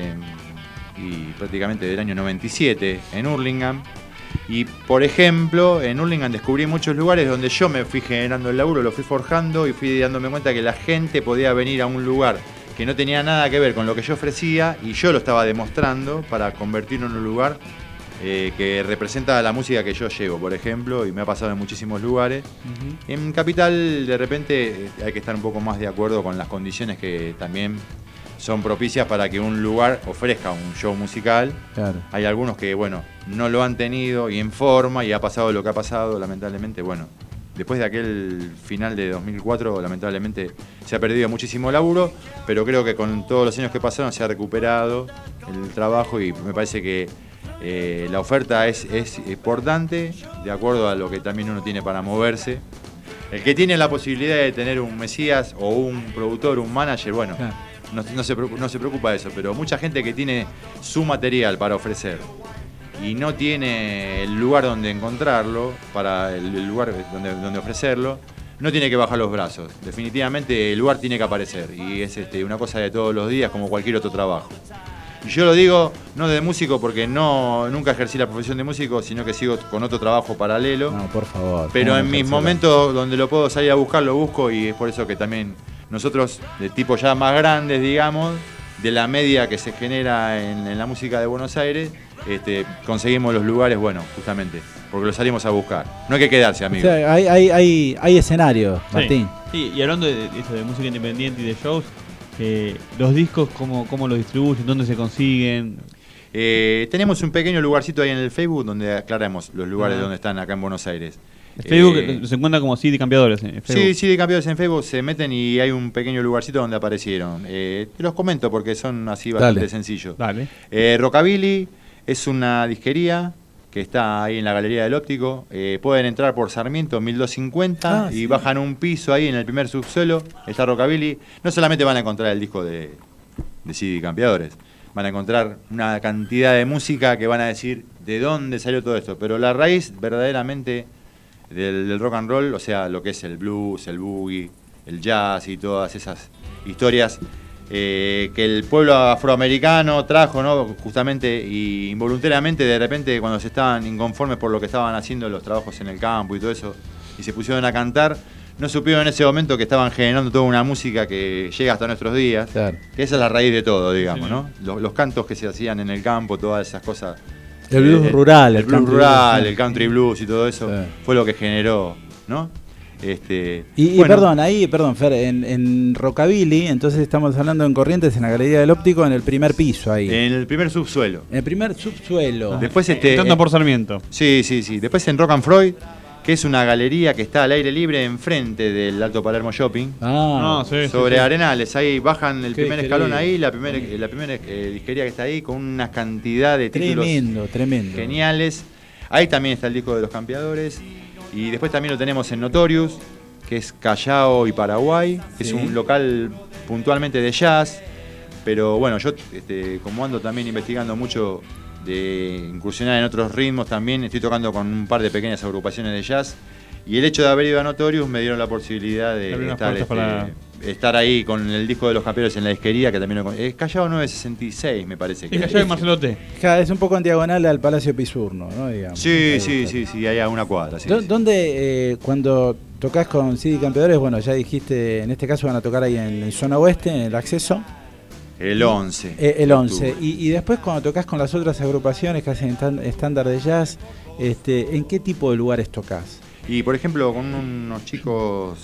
y prácticamente del año noventa y siete en Hurlingham y por ejemplo en Hurlingham descubrí muchos lugares donde yo me fui generando el laburo, lo fui forjando y fui dándome cuenta que la gente podía venir a un lugar que no tenía nada que ver con lo que yo ofrecía y yo lo estaba demostrando para convertirlo en un lugar eh, que representa la música que yo llevo, por ejemplo, y me ha pasado en muchísimos lugares. Ujú. En Capital, de repente, eh, hay que estar un poco más de acuerdo con las condiciones que también son propicias para que un lugar ofrezca un show musical. Claro. Hay algunos que, bueno, no lo han tenido y en forma y ha pasado lo que ha pasado, lamentablemente, bueno. Después de aquel final de dos mil cuatro, lamentablemente se ha perdido muchísimo laburo, pero creo que con todos los años que pasaron se ha recuperado el trabajo y me parece que eh, la oferta es, es importante, de acuerdo a lo que también uno tiene para moverse. El que tiene la posibilidad de tener un mesías o un productor, un manager, bueno, Claro. no, no se, preocupa, no se preocupa de eso, pero mucha gente que tiene su material para ofrecer y no tiene el lugar donde encontrarlo, para el, el lugar donde, donde ofrecerlo, no tiene que bajar los brazos. Definitivamente el lugar tiene que aparecer y es este, una cosa de todos los días como cualquier otro trabajo. Y yo lo digo no de músico porque no nunca ejercí la profesión de músico, sino que sigo con otro trabajo paralelo. No, por favor. Pero ¿cómo en mis ejercerlo? momentos donde lo puedo salir a buscar, lo busco y es por eso que también nosotros, de tipo ya más grandes, digamos, de la media que se genera en, en la música de Buenos Aires, este, conseguimos los lugares, bueno, justamente, porque los salimos a buscar. No hay que quedarse, O amigos. sea, hay, hay, hay, hay escenarios, Sí. Martín. Sí, y hablando de, de eso, de música independiente y de shows, Eh, los discos, ¿cómo, cómo los distribuyen? ¿Dónde se consiguen? Eh, tenemos un pequeño lugarcito ahí en el Facebook donde aclaramos los lugares Ah. donde están acá en Buenos Aires. El Facebook Eh, se encuentra como C D Campeadores. En Facebook. Sí, sí, de campeones en Facebook se meten y hay un pequeño lugarcito donde aparecieron. Eh, te los comento porque son así bastante Dale. sencillos. Dale. Eh, Rockabilly es una disquería que está ahí en la Galería del Óptico. Eh, pueden entrar por Sarmiento mil doscientos cincuenta Ah, y sí. bajan un piso ahí en el primer subsuelo. Está Rockabilly. No solamente van a encontrar el disco de, de C D Campeadores, van a encontrar una cantidad de música que van a decir de dónde salió todo esto. Pero la raíz verdaderamente del, del rock and roll, o sea, lo que es el blues, el boogie, el jazz y todas esas historias eh, que el pueblo afroamericano trajo, ¿no? Justamente y involuntariamente, de repente, cuando se estaban inconformes por lo que estaban haciendo los trabajos en el campo y todo eso, y se pusieron a cantar, no supieron en ese momento que estaban generando toda una música que llega hasta nuestros días, Claro. que esa es la raíz de todo, digamos, ¿no? Los, los cantos que se hacían en el campo, todas esas cosas. El blues Eh, rural, el, el blues country rural, blues, el country blues y todo eso, Sí. fue lo que generó, ¿no? Este, Y, y bueno, perdón, ahí, perdón, Fer, en, en Rockabilly, entonces estamos hablando en Corrientes, en la Galería del Óptico, en el primer piso ahí. en el primer subsuelo. En el primer subsuelo. Después este, Entrando eh, por Sarmiento. Sí, sí, sí. Después en Rock and Freud, que es una galería que está al aire libre enfrente del Alto Palermo Shopping. Ah, No, sí, sobre sí, sí. Arenales, ahí bajan el Qué primer querido. escalón ahí, la primera la primera eh, disquería que está ahí con una cantidad de títulos Tremendo, tremendo. geniales. Ahí también está el disco de los campeadores y después también lo tenemos en Notorious, que es Callao y Paraguay, que Sí. es un local puntualmente de jazz, pero bueno, yo este, como ando también investigando mucho de incursionar en otros ritmos también, estoy tocando con un par de pequeñas agrupaciones de jazz y el hecho de haber ido a Notorious me dieron la posibilidad de Abrir unas estar, puertas este, para- estar ahí con el disco de los campeadores en la disquería, que también lo, es Callao nueve sesenta y seis me parece que Es Callao y Marcelote. Ja, es un poco en diagonal al Palacio Pisurno, ¿no? Digamos. Sí, Ahí sí, está. sí, sí, hay a una cuadra. Sí, ¿Dó- sí. ¿Dónde, eh, cuando tocas con C D Campeadores, bueno, ya dijiste, en este caso van a tocar ahí en, en zona oeste, en el acceso? El once. Eh, el de once. octubre. Y, y después cuando tocas con las otras agrupaciones que hacen estan- estándar de jazz, este, ¿en qué tipo de lugares tocas? Y por ejemplo, con unos chicos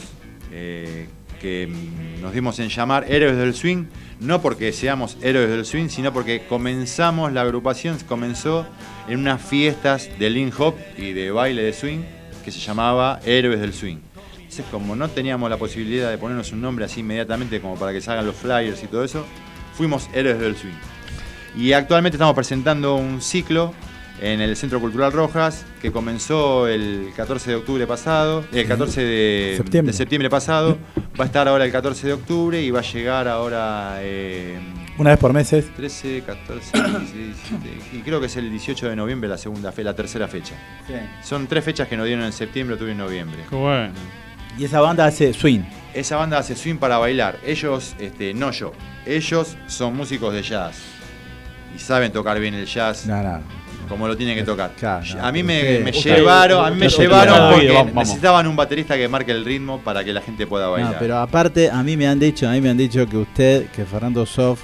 eh, que mm, nos dimos en llamar Héroes del Swing, no porque seamos héroes del swing, sino porque comenzamos, la agrupación comenzó en unas fiestas de Lindy Hop y de baile de swing que se llamaba Héroes del Swing. Entonces, como no teníamos la posibilidad de ponernos un nombre así inmediatamente como para que salgan los flyers y todo eso, fuimos Héroes del Swing. Y actualmente estamos presentando un ciclo en el Centro Cultural Rojas, que comenzó el catorce de octubre pasado, el catorce de Septiembre. de septiembre pasado, va a estar ahora el catorce de octubre y va a llegar ahora eh, Una vez por meses. trece, catorce, quince, diecisiete, y creo que es el dieciocho de noviembre la segunda fe, la tercera fecha. Son tres fechas que nos dieron en septiembre, octubre y noviembre. Qué bueno. Y esa banda hace swing. Esa banda hace swing para bailar. Ellos, este, no yo, ellos son músicos de jazz y saben tocar bien el jazz. No, no. Como lo tienen que tocar. Claro, no, a mí me, usted- me usted- llevaron, a mí me usted- llevaron usted- porque vamos, vamos. necesitaban un baterista que marque el ritmo para que la gente pueda bailar. No, pero aparte, a mí me han dicho, a mí me han dicho que usted, que Fernando Sof,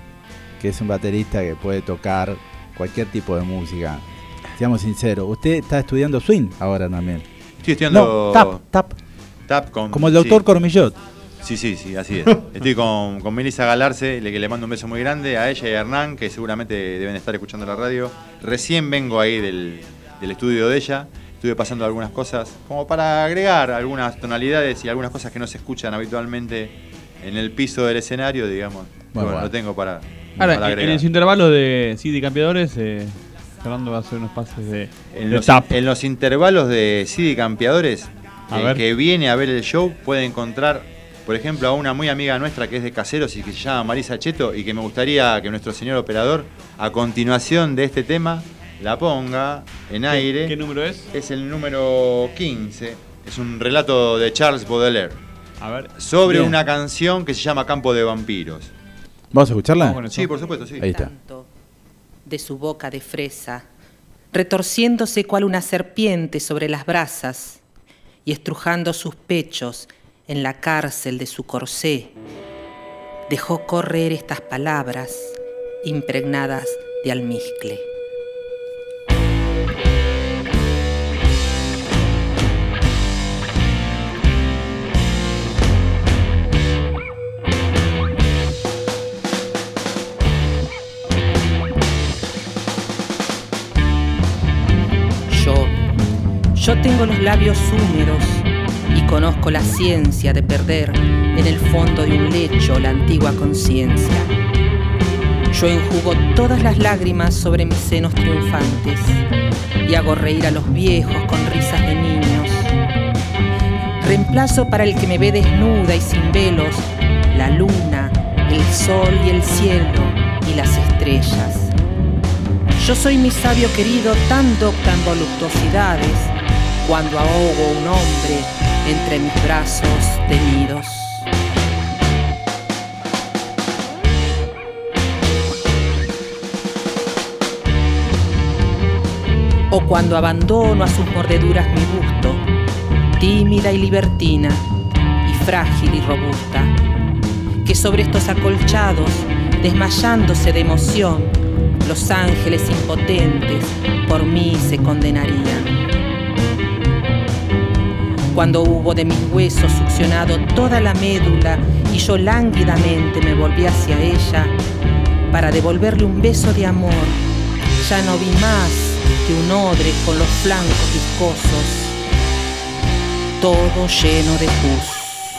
que es un baterista que puede tocar cualquier tipo de música. Seamos sinceros, usted está estudiando swing ahora también. Estoy estudiando No, tap, tap. tap con, Como el doctor sí. Cormillot. Sí, sí, sí, así es. Estoy con, con Melissa Galarce, le, que le mando un beso muy grande a ella y a Hernán, que seguramente deben estar escuchando la radio. Recién vengo ahí del, del estudio de ella. Estuve pasando algunas cosas como para agregar algunas tonalidades y algunas cosas que no se escuchan habitualmente en el piso del escenario, digamos. Bueno, Bueno, bueno. lo tengo para, Ahora, para en, agregar. en los intervalos de C D Campeadores, eh, Fernando va a hacer unos pases de, En de los, tap. en los intervalos de C D Campeadores, A el ver. que viene a ver el show puede encontrar, por ejemplo, a una muy amiga nuestra que es de Caseros y que se llama Marisa Cheto y que me gustaría que nuestro señor operador, a continuación de este tema, la ponga en aire. ¿Qué número es? Es el número quince. Es un relato de Charles Baudelaire A ver. sobre Bien. una canción que se llama Campo de Vampiros. ¿Vamos a escucharla? Vamos con eso. Sí, por supuesto, sí. Ahí está. De su boca de fresa, retorciéndose cual una serpiente sobre las brasas y estrujando sus pechos en la cárcel de su corsé, dejó correr estas palabras impregnadas de almizcle. tengo los labios húmedos y conozco la ciencia de perder en el fondo de un lecho la antigua conciencia. Yo enjugo todas las lágrimas sobre mis senos triunfantes y hago reír a los viejos con risas de niños. Reemplazo para el que me ve desnuda y sin velos la luna, el sol y el cielo y las estrellas. Yo soy mi sabio querido tan docta en voluptuosidades cuando ahogo un hombre entre mis brazos temidos. O cuando abandono a sus mordeduras mi gusto, tímida y libertina, y frágil y robusta, que sobre estos acolchados, desmayándose de emoción, los ángeles impotentes por mí se condenarían. Cuando hubo de mis huesos succionado toda la médula y yo lánguidamente me volví hacia ella para devolverle un beso de amor, ya no vi más que un odre con los flancos viscosos, todo lleno de pus.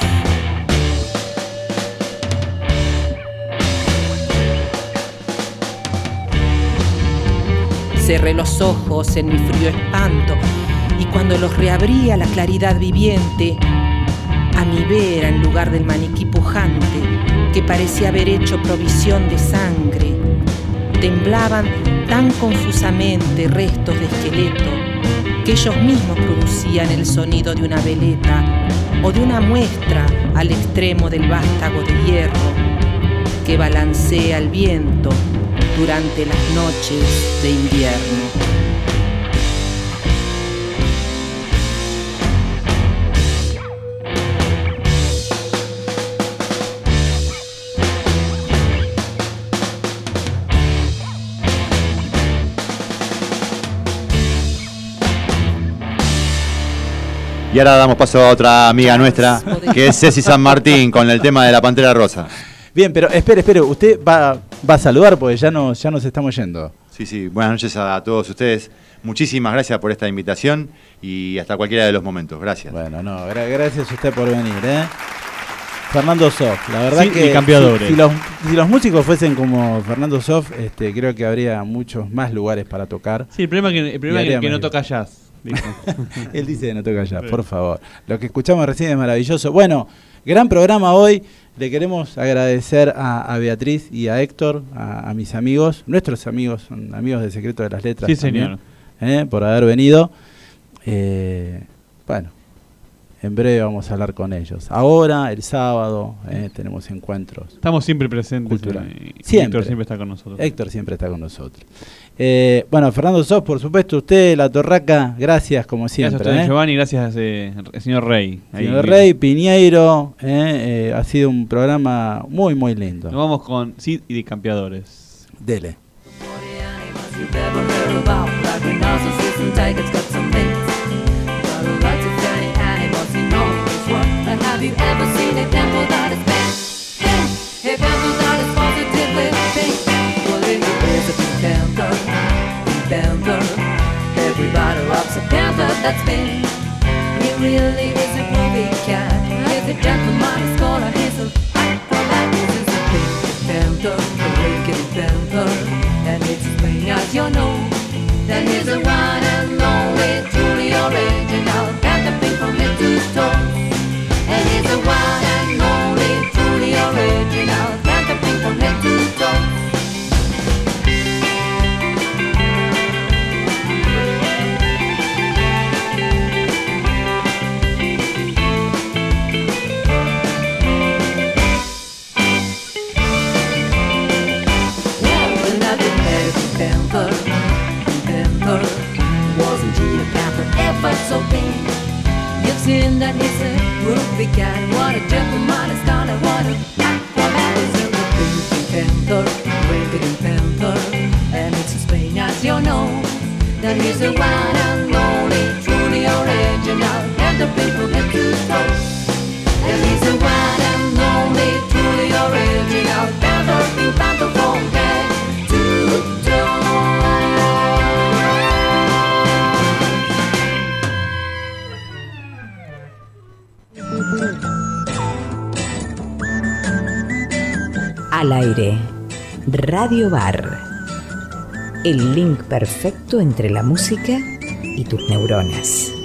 Cerré los ojos en mi frío espanto y cuando los reabría la claridad viviente, a mi vera en lugar del maniquí pujante que parecía haber hecho provisión de sangre, temblaban tan confusamente restos de esqueleto que ellos mismos producían el sonido de una veleta o de una muestra al extremo del vástago de hierro que balancea el viento durante las noches de invierno. Y ahora damos paso a otra amiga nuestra, que es Ceci San Martín, con el tema de la Pantera Rosa. Bien, pero espere, espere, usted va, va a saludar porque ya, no, ya nos estamos yendo. Sí, sí, buenas noches a todos ustedes. Muchísimas gracias por esta invitación y hasta cualquiera de los momentos. Gracias. Bueno, no, gra- gracias a usted por venir, ¿eh? Fernando Sof, la verdad Sí, que y campeadores. si, si, los, si los músicos fuesen como Fernando Sof, este, creo que habría muchos más lugares para tocar. Sí, el problema es que, el problema Y es que, haría que no más. toca jazz. dijo. Él dice que no toca jazz, por favor. Lo que escuchamos recién es maravilloso. Bueno, gran programa hoy. Le queremos agradecer a, a Beatriz y a Héctor, a, a mis amigos, nuestros amigos, son amigos de Secreto de las Letras. Sí, también, señor. eh, por haber venido. Eh, bueno, en breve vamos a hablar con ellos. Ahora, el sábado, eh, tenemos encuentros. Estamos siempre presentes. Cultural. eh, y Siempre. Héctor siempre está con nosotros. Héctor siempre está con nosotros. Eh, bueno, Fernando Sos, por supuesto, usted, La Torraca, gracias como siempre. Gracias a ustedes, ¿eh? Giovanni, gracias eh, el señor Rey. Ahí Señor mismo. Rey, Piñeiro, eh, eh, ha sido un programa muy, muy lindo. Nos vamos con Sid y de Campeadores. Dele. You've ever heard about like rhinoceros and tigers got some things. Got lots of funny animals, you know it's what. But have you ever seen a temple that is pink? Pink. A temple that is positively pink. Well, in the place of Pink Panther, Pink Panther, everybody loves a panther that's pink. He really is a groovy cat. He's a gentleman, a scholar, he's a acrobat. He's a Pink Panther, a wicked panther. And it's as plain as you know that he's the one and only truly original Panther Pink from head to toe. And he's the one and only truly original Panther Pink from head to toe. Panther, Panther, wasn't he a panther ever so pink? You've seen that he's a groovy cat. What a gentleman, a scholar, what a acrobat. He's a pink panther, wicked panther, and it's as plain as you know that he's the one and only truly original Panther Pink from head to toe. And he's the one and only truly original Panther Pink Panther from head to toe. Al aire, Radio Bar. El link perfecto entre la música y tus neuronas.